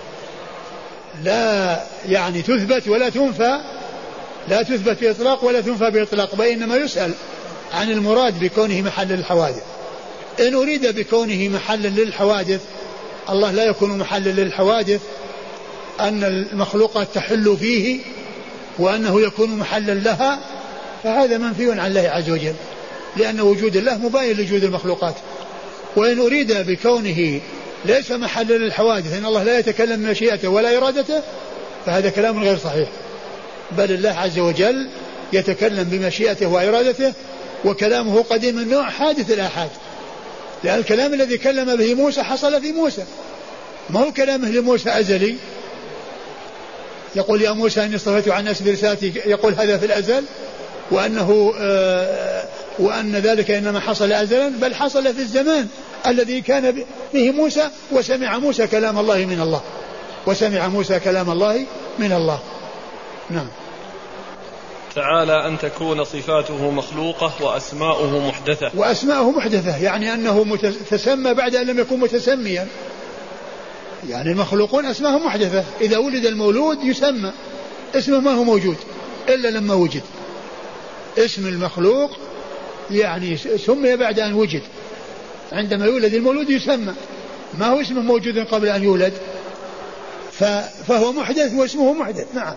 لا يعني تثبت ولا تنفى، لا تثبت بإطلاق ولا تنفى بإطلاق، وإنما يسأل عن المراد بكونه محلا للحوادث. إن أريد بكونه محلا للحوادث الله لا يكون محلا للحوادث أن المخلوقات تحل فيه وأنه يكون محلا لها، فهذا منفي عن الله عز وجل لأن وجود الله مباين لوجود المخلوقات. وإن أريد بكونه ليس محلا للحوادث أن الله لا يتكلم بمشيئته ولا إرادته فهذا كلام غير صحيح، بل الله عز وجل يتكلم بمشيئته وإرادته، وكلامه قديم النوع حادث الآحاد، لأن الكلام الذي كلم به موسى حصل في موسى، ما هو كلامه لموسى أزلي يقول يا موسى إني اصطفيت عن الناس برسالتي، يقول هذا في الأزل وأنه آه وأن ذلك إنما حصل أزلا، بل حصل في الزمان الذي كان به موسى، وسمع موسى كلام الله من الله وسمع موسى كلام الله من الله. نعم. تعالى أن تكون صفاته مخلوقة وأسماؤه محدثة. وأسماؤه محدثة يعني أنه تسمى بعد أن لم يكن متسميا، يعني المخلوقون أسماهم محدثة، إذا ولد المولود يسمى اسمه ما هو موجود إلا لما وجد. اسم المخلوق يعني سمي بعد أن وجد، عندما يولد المولود يسمى، ما هو اسمه موجود قبل أن يولد، فهو محدث واسمه محدث. نعم،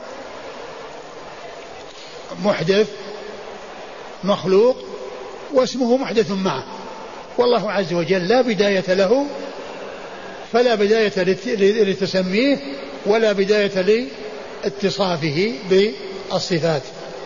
محدث مخلوق واسمه محدث معه. والله عز وجل لا بداية له، فلا بداية لتسميه ولا بداية لاتصافه بالصفات.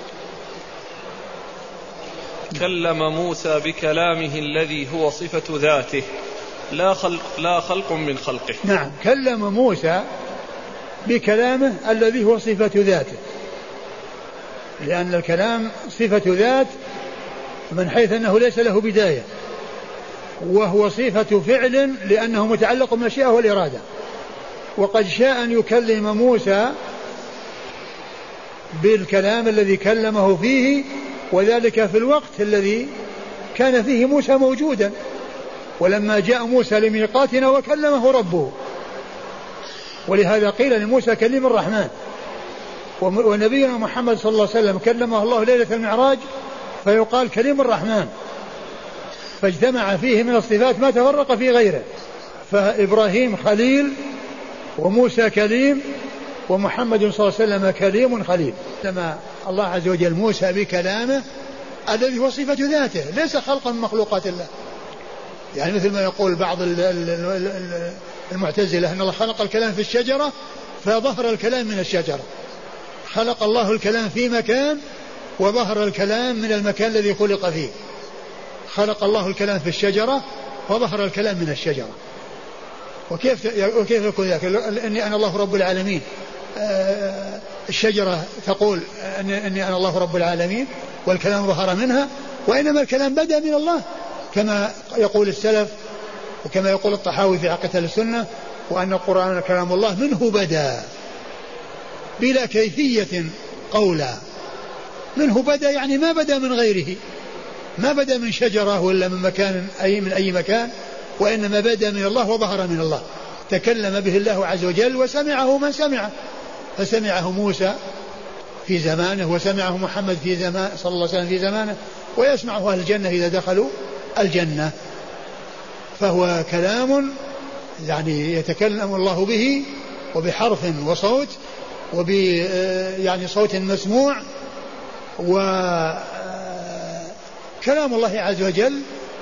كلم موسى بكلامه الذي هو صفة ذاته لا خلق, لا خلق من خلقه. نعم، كلم موسى بكلامه الذي هو صفة ذاته، لأن الكلام صفة ذات من حيث أنه ليس له بداية، وهو صفة فعل لأنه متعلق بالمشيئة والإرادة. وقد شاء أن يكلم موسى بالكلام الذي كلمه فيه، وذلك في الوقت الذي كان فيه موسى موجودا، ولما جاء موسى لميقاتنا وكلمه ربه. ولهذا قيل لموسى كلم الرحمن. ونبينا محمد صلى الله عليه وسلم كلمه الله ليلة المعراج فيقال كلم الرحمن، فاجتمع فيه من الصفات ما تفرق في غيره. فإبراهيم خليل وموسى كليم ومحمد صلى الله عليه وسلم كليم خليل. لما الله عز وجل موسى بكلامه الذي هو صفة ذاته ليس خلقا من مخلوقات الله، يعني مثل ما يقول بعض المعتزلة أن الله خلق الكلام في الشجرة فظهر الكلام من الشجرة. خلق الله الكلام في مكان وظهر الكلام من المكان الذي خلق فيه. خلق الله الكلام في الشجرة وظهر الكلام من الشجرة. وكيف وكيف يكون ذلك؟ إني أنا الله رب العالمين، الشجرة تقول إني أنا الله رب العالمين والكلام ظهر منها، وإنما الكلام بدأ من الله كما يقول السلف وكما يقول الطحاوي في عقيدة السنة، وأن القرآن كلام الله منه بدأ بلا كيفية قولا. منه بدأ يعني ما بدأ من غيره، ما بدأ من شجرة ولا من مكان أي من أي مكان، وإنما بدأ من الله وظهر من الله. تكلم به الله عز وجل وسمعه من سمعه، فسمعه موسى في زمانه وسمعه محمد في زمان صلى الله عليه وسلم في زمانه، ويسمعه أهل الجنة إذا دخلوا الجنة. فهو كلام يعني يتكلم الله به وبحرف وصوت وب يعني صوت مسموع. وكلام الله عز وجل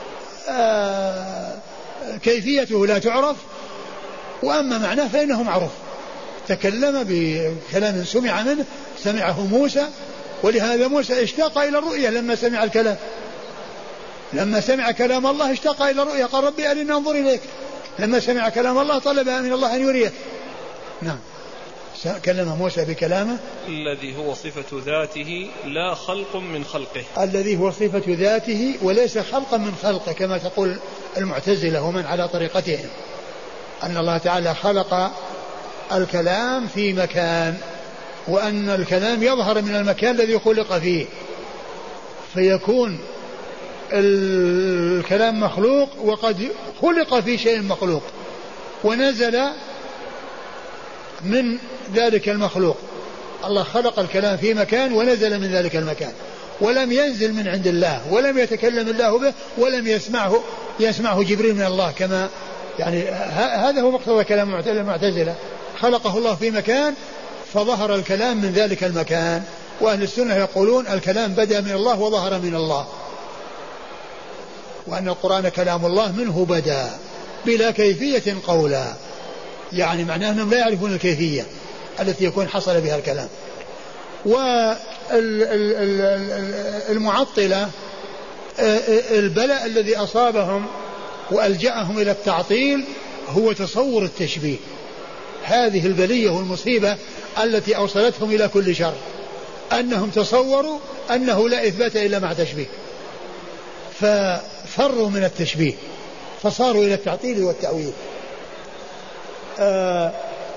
كيفيته لا تعرف، وأما معناه فإنه معروف. تكلم بكلام سمع منه، سمعه موسى، ولهذا موسى اشتاق إلى الرؤية لما سمع الكلام. لما سمع كلام الله اشتاق إلى الرؤية، قال ربي أرني أنظر إليك. لما سمع كلام الله طلب من الله أن يريه. نعم، كلم موسى بكلامه الذي هو صفة ذاته لا خلق من خلقه، الذي هو صفة ذاته وليس خلقا من خلقه كما تقول المعتزلة ومن على طريقتهم، أن الله تعالى خلق الكلام في مكان، وأن الكلام يظهر من المكان الذي خلق فيه، فيكون الكلام مخلوق وقد خلق في شيء مخلوق ونزل من ذلك المخلوق. الله خلق الكلام في مكان ونزل من ذلك المكان، ولم ينزل من عند الله، ولم يتكلم الله به، ولم يسمعه يسمعه جبريل من الله، كما يعني هذا هو مقتضى كلام المعتزلة. خلقه الله في مكان فظهر الكلام من ذلك المكان. وأهل السنة يقولون الكلام بدأ من الله وظهر من الله، وأن القرآن كلام الله منه بدأ بلا كيفية قولا، يعني معناه أنهم لا يعرفون الكيفية التي يكون حصل بها الكلام. والمعطلة البلاء الذي أصابهم وألجأهم إلى التعطيل هو تصور التشبيه. هذه البلية والمصيبة التي أوصلتهم إلى كل شر، أنهم تصوروا أنه لا إثبات إلا مع تشبيه، ففروا من التشبيه فصاروا إلى التعطيل والتأويل. آه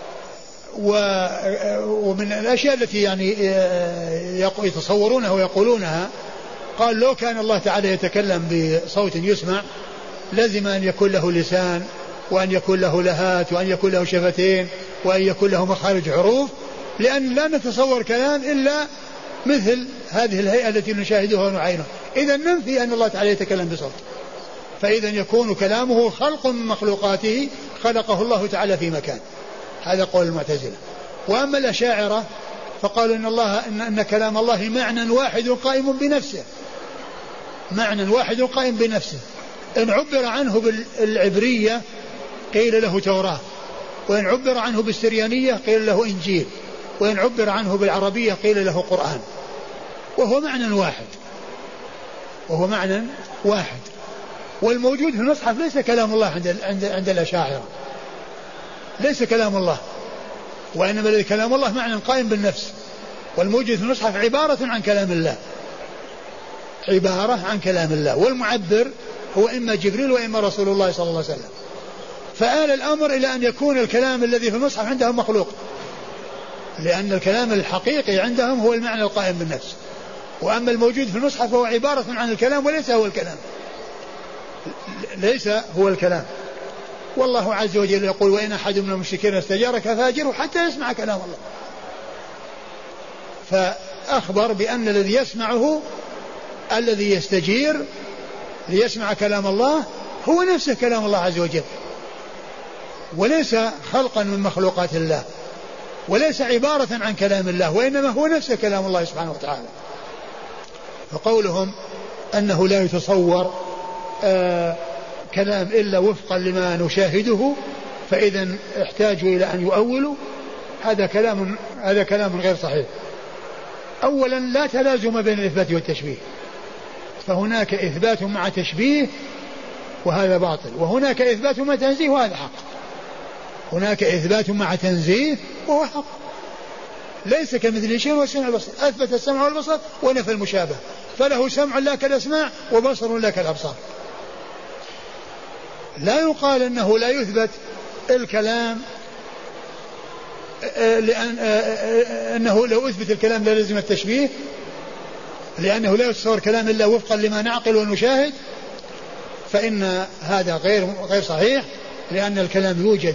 ومن الأشياء التي يعني يتصورونها ويقولونها، قال لو كان الله تعالى يتكلم بصوت يسمع لازم أن يكون له لسان وأن يكون له لهات وأن يكون له شفتين وأن يكون له مخارج حروف، لأن لا نتصور كلام إلا مثل هذه الهيئة التي نشاهدها ونعينها. إذا ننفي أن الله تعالى يتكلم بصوت، فإذا يكون كلامه خلق من مخلوقاته خلقه الله تعالى في مكان. هذا قول المعتزلة. وأما الأشاعرة فقالوا إن الله إن, إن كلام الله معنى واحد قائم بنفسه، معنى واحد قائم بنفسه. إن عبر عنه بالعبرية قيل له توراة، وإن عبر عنه بالسريانية قيل له إنجيل، وإن عبر عنه بالعربية قيل له قرآن، وهو معنى واحد، وهو معنى واحد. والموجود في المصحف ليس كلام الله عند عند عند الأشاعرة، ليس كلام الله، وإنما الذي كلام الله معنى قائم بالنفس، والموجود في المصحف عبارة عن كلام الله، عبارة عن كلام الله، والمعبر هو إما جبريل وإما رسول الله صلى الله عليه وسلم. فآل الأمر إلى أن يكون الكلام الذي في المصحف عندهم مخلوق، لأن الكلام الحقيقي عندهم هو المعنى القائم بالنفس، وأما الموجود في المصحف هو عبارة عن الكلام وليس هو الكلام، ليس هو الكلام. والله عز وجل يقول: وإن أحد من المشركين استجارك فأجره حتى يسمع كلام الله. فأخبر بأن الذي يسمعه، الذي يستجير ليسمع كلام الله، هو نفسه كلام الله عز وجل، وليس خلقا من مخلوقات الله، وليس عبارة عن كلام الله، وإنما هو نفسه كلام الله سبحانه وتعالى. فقولهم أنه لا يتصور آه كلام إلا وفقا لما نشاهده، فإذا احتاجوا إلى أن يؤولوا، هذا كلام هذا كلام غير صحيح. أولا لا تلازم بين الإثبات والتشبيه، فهناك إثبات مع تشبيه وهذا باطل، وهناك إثبات مع تنزيه وهذا حق. هناك إثبات مع تنزيه وهو حق. ليس كمثل شيء والسمع البصر، أثبت السمع والبصر ونفى المشابه، فله سمع لا كالأسماع وبصر لا كالأبصار. لا يقال أنه لا يثبت الكلام لأن أنه لو أثبت الكلام لا لازم التشبيه، لأنه لا يتصور كلام إلا وفقا لما نعقل ونشاهد، فإن هذا غير غير صحيح، لأن الكلام يوجد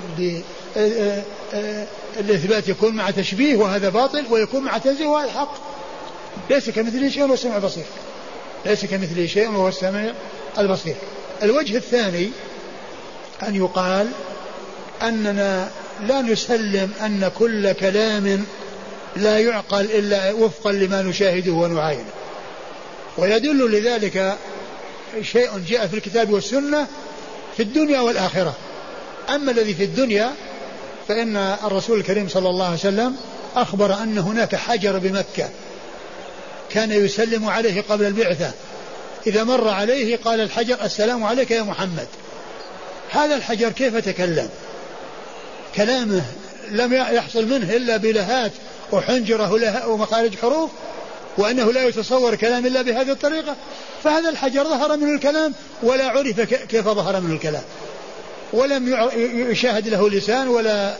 الإثبات يكون مع تشبيه وهذا باطل، ويكون مع تنزيه وهذا حق. ليس كمثله شيء وهو السميع البصير، ليس كمثله شيء وهو السميع البصير. الوجه الثاني أن يقال أننا لا نسلم أن كل كلام لا يعقل إلا وفقا لما نشاهده ونعاينه، ويدل لذلك شيء جاء في الكتاب والسنة في الدنيا والآخرة. أما الذي في الدنيا فإن الرسول الكريم صلى الله عليه وسلم أخبر أن هناك حجر بمكة كان يسلم عليه قبل البعثة، إذا مر عليه قال الحجر: السلام عليك يا محمد. هذا الحجر كيف تكلم؟ كلامه لم يحصل منه إلا بلهات وحنجرة ومخارج حروف، وأنه لا يتصور كلام إلا بهذه الطريقة. فهذا الحجر ظهر منه الكلام ولا عرف كيف ظهر منه الكلام، ولم يشاهد له لسان ولا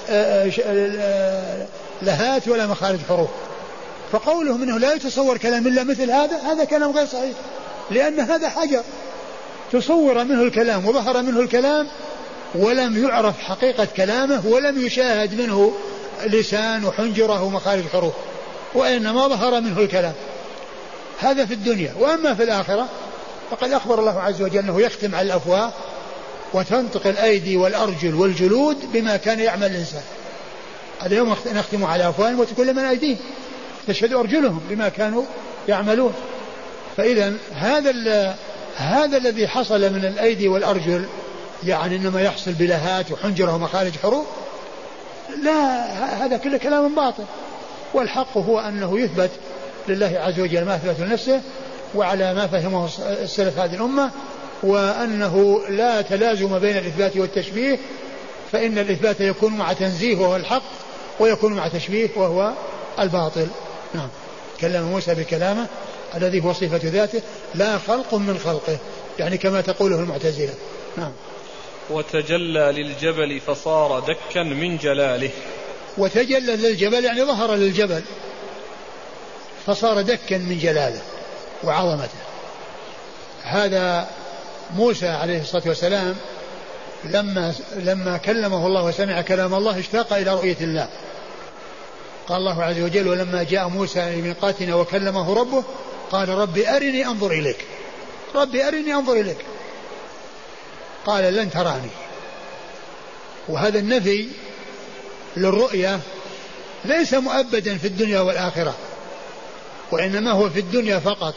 لهات ولا مخارج حروف. فقولهم انه لا يتصور كلام الا مثل هذا، هذا كلام غير صحيح، لان هذا حجر تصور منه الكلام وظهر منه الكلام ولم يعرف حقيقة كلامه، ولم يشاهد منه لسان وحنجرة ومخارج حروف، وإنما ظهر منه الكلام. هذا في الدنيا. وأما في الآخرة فقد أخبر الله عز وجل أنه يختم على الأفواه وتنطق الأيدي والأرجل والجلود بما كان يعمل الإنسان. اليوم نختم على أفواههم وتكلم أيديهم تشهد أرجلهم بما كانوا يعملون. فإذا هذا هذا الذي حصل من الأيدي والأرجل يعني إنما يحصل بلهات وحنجرة ومخارج حروف، لا، هذا كله كلام باطل. والحق هو أنه يثبت لله عز وجل ما أثبت لنفسه وعلى ما فهمه السلف هذه الأمة، وأنه لا تلازم بين الإثبات والتشبيه، فإن الإثبات يكون مع تنزيه وهو الحق، ويكون مع تشبيه وهو الباطل. نعم. كلم موسى بكلامه الذي هو صفة ذاته لا خلق من خلقه، يعني كما تقوله المعتزلة. نعم. وتجلى للجبل فصار دكا من جلاله. وتجلى للجبل يعني ظهر للجبل فصار دكا من جلاله وعظمته. هذا موسى عليه الصلاة والسلام لما لما كلمه الله وسمع كلام الله اشتاق إلى رؤية الله. قال الله عز وجل: ولما جاء موسى لميقاتنا وكلمه ربه قال رب أرني أنظر إليك رب أرني أنظر إليك قال لن تراني. وهذا النفي للرؤية ليس مؤبدا في الدنيا والآخرة، وإنما هو في الدنيا فقط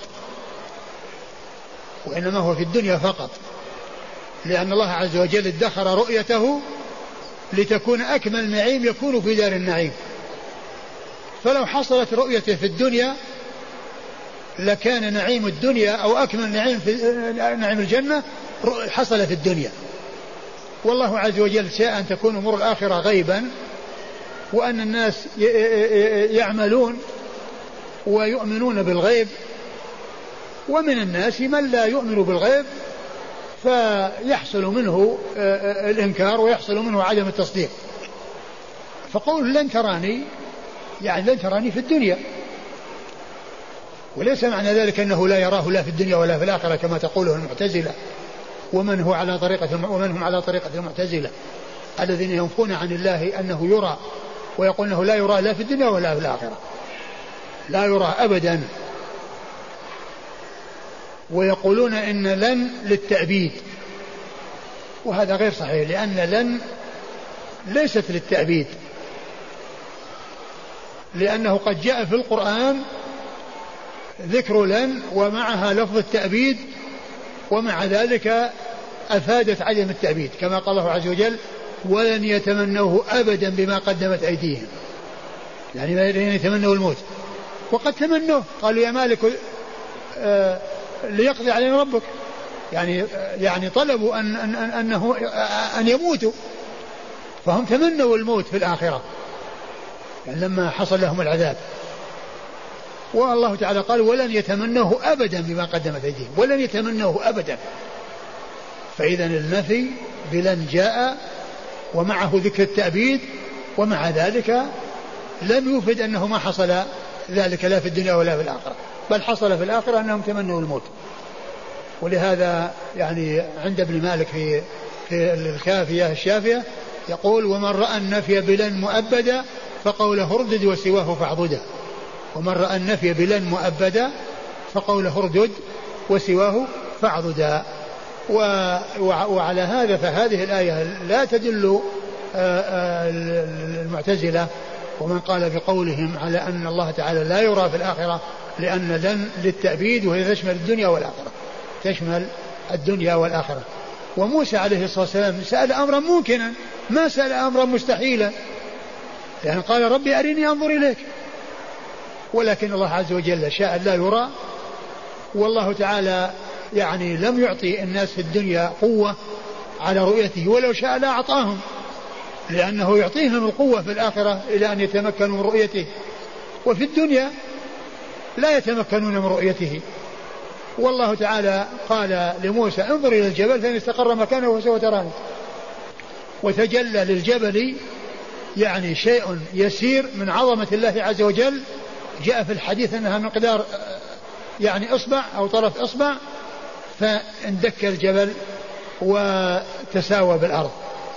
وإنما هو في الدنيا فقط لأن الله عز وجل ادخر رؤيته لتكون أكمل نعيم يكون في دار النعيم. فلو حصلت رؤيته في الدنيا لكان نعيم الدنيا أو أكمل نعيم في نعيم الجنة حصل في الدنيا. والله عز وجل شاء أن تكون أمور الآخرة غيبا، وأن الناس يعملون ويؤمنون بالغيب، ومن الناس من لا يؤمن بالغيب فيحصل منه الإنكار ويحصل منه عدم التصديق. فقول لن تراني يعني لن تراني في الدنيا، وليس معنى ذلك أنه لا يراه لا في الدنيا ولا في الآخرة كما تقوله المعتزلة ومن هو على طريقة ومن هم على طريقة المعتزلة الذين ينفون عن الله أنه يرى ويقول أنه لا يرى لا في الدنيا ولا في الآخرة، لا يرى أبدا. ويقولون إن لن للتأبيد، وهذا غير صحيح، لأن لن ليست للتأبيد، لأنه قد جاء في القرآن ذكر لن ومعها لفظ التأبيد، ومع ذلك أفادت عدم التأبيد، كما قال الله عز وجل: ولن يتمنوه أبدا بما قدمت أيديهم، يعني لن يتمنوا الموت. وقد تمنوه، قالوا يا مالك آه ليقضي علينا ربك، يعني يعني طلبوا أن أن أنه أن يموتوا، فهم تمنوا الموت في الآخرة يعني لما حصل لهم العذاب. والله تعالى قال: ولن يتمنوه أبدا بما قدمت أيديهم، ولن يتمنوه أبدا. فإذا النفي بلن جاء ومعه ذكر التأبيد، ومع ذلك لم يفد أنه ما حصل ذلك لا في الدنيا ولا في الآخرة، بل حصل في الآخرة أنهم تمنوا الموت. ولهذا يعني عند ابن مالك في في الكافية الشافية يقول: ومن رأى النفي بلن مؤبدا فقوله اردد وسواه فاعبدا. ومن رأى النفي بلن مؤبدا فقوله اردد وسواه فاعبدا. وعلى هذا فهذه الآية لا تدل المعتزلة ومن قال بقولهم على أن الله تعالى لا يرى في الآخرة، لأن لن للتأبيد وهي تشمل الدنيا والآخرة، تشمل الدنيا والآخرة. وموسى عليه الصلاة والسلام سأل أمرا ممكنا، ما سأل أمرا مستحيلا، يعني قال ربي أريني أنظر إليك، ولكن الله عز وجل شاء لا يرى. والله تعالى يعني لم يعطي الناس في الدنيا قوة على رؤيته، ولو شاء لا أعطاهم، لأنه يعطيهم القوة في الآخرة إلى أن يتمكنوا من رؤيته، وفي الدنيا لا يتمكنون من رؤيته. والله تعالى قال لموسى انظر إلى الجبل فإن استقر مكانه فسوف تراني. وتجلى للجبل يعني شيء يسير من عظمة الله عز وجل، جاء في الحديث أنها مقدار يعني إصبع أو طرف إصبع، فاندك الجبل وتساوى بالأرض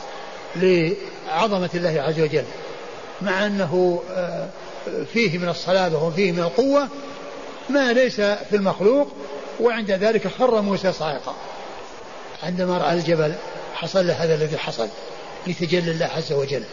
لعظمة الله عز وجل، مع أنه فيه من الصلابة وفيه من القوة ما ليس في المخلوق. وعند ذلك خر موسى صاعقا عندما رأى الجبل، حصل له هذا الذي حصل لتجلى الله عز وجل.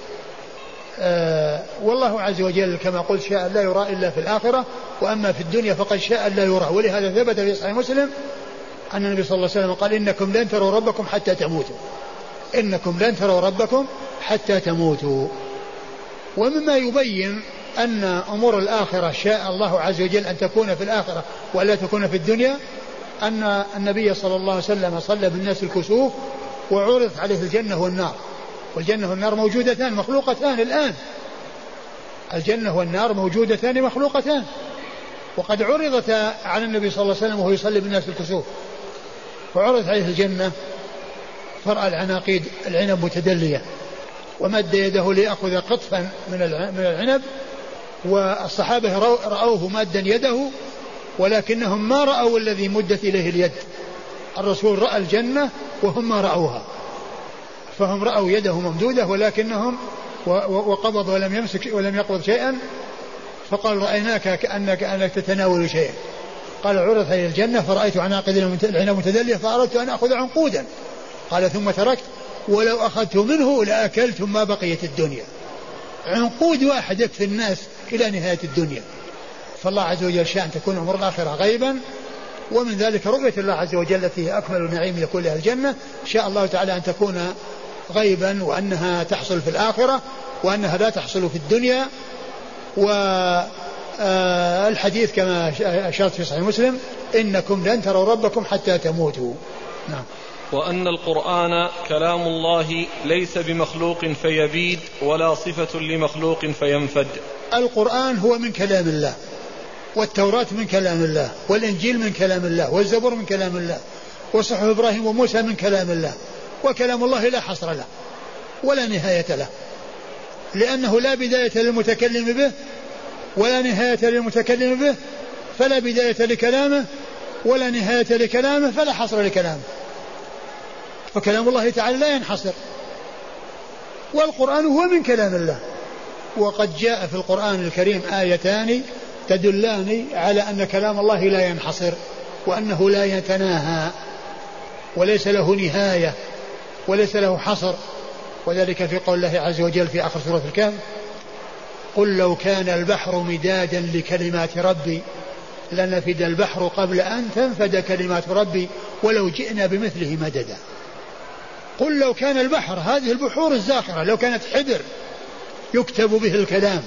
آه والله عز وجل كما قلت شاء لا يرى إلا في الآخرة، وأما في الدنيا فقد شاء لا يرى. ولهذا ثبت في صحيح مسلم أن النبي صلى الله عليه وسلم قال إنكم لن تروا ربكم حتى تموتوا، إنكم لن تروا ربكم حتى تموتوا. ومما يبين أن أمور الآخرة شاء الله عز وجل أن تكون في الآخرة ولا تكون في الدنيا، أن النبي صلى الله عليه وسلم صلى بالناس الكسوف وعرضت عليه الجنة والنار، والجنة والنار موجودتان مخلوقتان الآن، الجنة والنار موجودتان مخلوقتان، وقد عرضت على النبي صلى الله عليه وسلم وهو يصلي بالناس الكسوف، فعرضت عليه الجنة فرأى العناقيد العنب متدلية، ومد يده ليأخذ قطفا من العنب، والصحابة رأوه مادا يده ولكنهم ما رأوا الذي مدت إليه اليد. الرسول رأى الجنة وهم ما رأوها، فهم رأوا يده ممدودة ولكنهم وقبض ولم يمسك ولم يقبض شيئا، فقال رأيناك كأنك أنك تتناول شيئا. قال عرضت علي الجنة فرأيت عناقد العنب متدلية فأردت أن أخذ عنقودا. قال ثم تركت ولو أخذت منه لأكلت ما بقيت الدنيا. عنقود واحد يكفي الناس إلى نهاية الدنيا. فالله عز وجل شاء أن تكون أمور الآخرة غيبا، ومن ذلك رؤية الله عز وجل التي أكمل نعيم يكون لها الجنة، شاء الله تعالى أن تكون غيبا وأنها تحصل في الآخرة وأنها لا تحصل في الدنيا. والحديث كما أشرت في صحيح مسلم إنكم لن تروا ربكم حتى تموتوا. نعم. وأن القرآن كلام الله ليس بمخلوق فيبيد ولا صفة لمخلوق فينفد. القرآن هو من كلام الله، والتوراة من كلام الله، والإنجيل من كلام الله، والزبور من كلام الله، وصحف إبراهيم وموسى من كلام الله. وكلام الله لا حصر له ولا نهاية له، لأنه لا بداية للمتكلم به ولا نهاية للمتكلم به، فلا بداية لكلامه ولا نهاية لكلامه، فلا حصر لكلامه. فكلام الله تعالى لا ينحصر، والقرآن هو من كلام الله. وقد جاء في القرآن الكريم آيتان تدلان على أن كلام الله لا ينحصر وأنه لا يتناهى وليس له نهاية وليس له حصر، وذلك في قول الله عز وجل في آخر سورة الكهف: قل لو كان البحر مدادا لكلمات ربي لنفد البحر قبل أن تنفد كلمات ربي ولو جئنا بمثله مددا. قل لو كان البحر، هذه البحور الزاخرة، لو كانت حبر يكتب به الكلام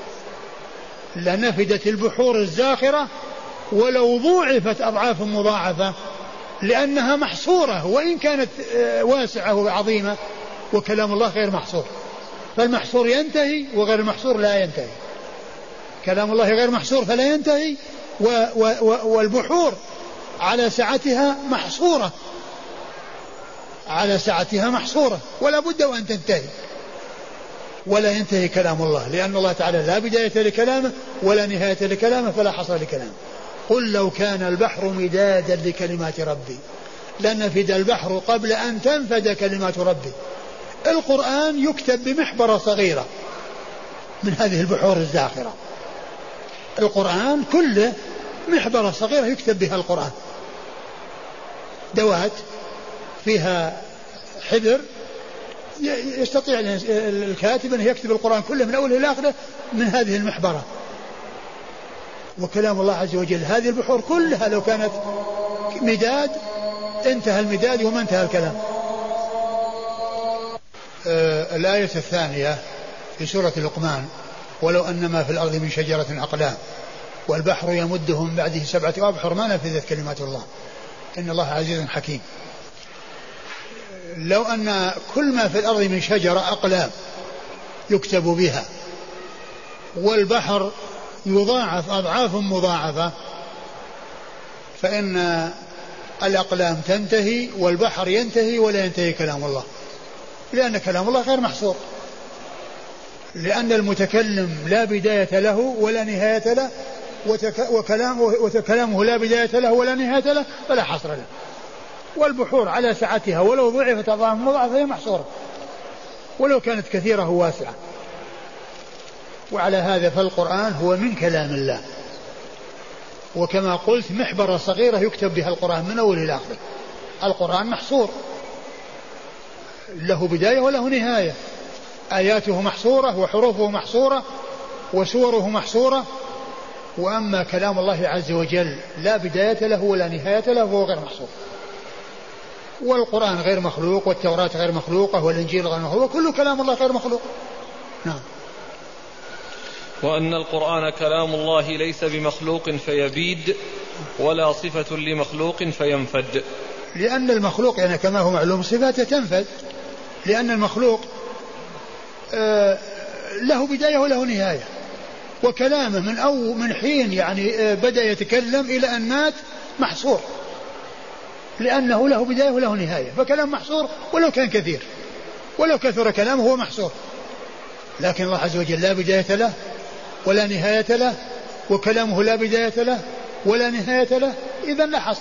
لنفدت البحور الزاخرة ولو ضوعفت أضعاف مضاعفة، لأنها محصورة وإن كانت واسعة وعظيمة، وكلام الله غير محصور. فالمحصور ينتهي وغير المحصور لا ينتهي. كلام الله غير محصور فلا ينتهي، و و والبحور على سعتها محصورة على سعتها محصورة ولا بد وأن تنتهي، ولا ينتهي كلام الله، لأن الله تعالى لا بداية لكلامه ولا نهاية لكلامه، فلا حصر لكلامه. قل لو كان البحر مدادا لكلمات ربي لنفد البحر قبل أن تنفد كلمات ربي. القرآن يكتب بمحبرة صغيرة من هذه البحور الزاخرة. القرآن كله محبرة صغيرة يكتب بها القرآن، دوات فيها حبر يستطيع الكاتب أن يكتب القرآن كله من أوله إلى آخره من هذه المحبرة. وكلام الله عز وجل هذه البحور كلها لو كانت مداد انتهى المداد وما انتهى الكلام. آه الآية الثانية في سورة لقمان: ولو أن ما في الأرض من شجرة أقلام والبحر يمده من بعده سبعة أبحر ما نفذت كلمات الله إن الله عزيز حكيم. لو أن كل ما في الأرض من شجرة أقلام يكتب بها، والبحر يضاعف أضعاف مضاعفة، فإن الأقلام تنتهي والبحر ينتهي ولا ينتهي كلام الله، لأن كلام الله غير محصور، لأن المتكلم لا بداية له ولا نهاية له، وكلامه, وكلامه لا بداية له ولا نهاية له فلا حصر له. والبحور على سعتها ولو ضعفت أضعاف مضاعفة هي محصورة ولو كانت كثيرة واسعة. وعلى هذا فالقرآن هو من كلام الله، وكما قلت محبرة صغيرة يكتب بها القرآن من أول إلى آخر. القرآن محصور له بداية وله نهاية، آياته محصورة وحروفه محصورة وسوره محصورة. وأما كلام الله عز وجل لا بداية له ولا نهاية له وهو غير محصور. والقرآن غير مخلوق، والتوراة غير مخلوقة، والإنجيل غير مخلوق، وكل كلام الله غير مخلوق. نعم. وأن القرآن كلام الله ليس بمخلوق فيبيد ولا صفة لمخلوق فينفد. لأن المخلوق يعني كما هو معلوم صفاته تنفد، لأن المخلوق آه له بداية وله نهاية، وكلامه من أو من حين يعني آه بدأ يتكلم إلى أن مات محصور، لأنه له بداية وله نهاية، فكلام محصور ولو كان كثير، ولو كثر كلامه هو محصور. لكن الله عز وجل لا بداية له ولا نهاية له، وكلامه لا بداية له ولا نهاية له، إذن لا حصر.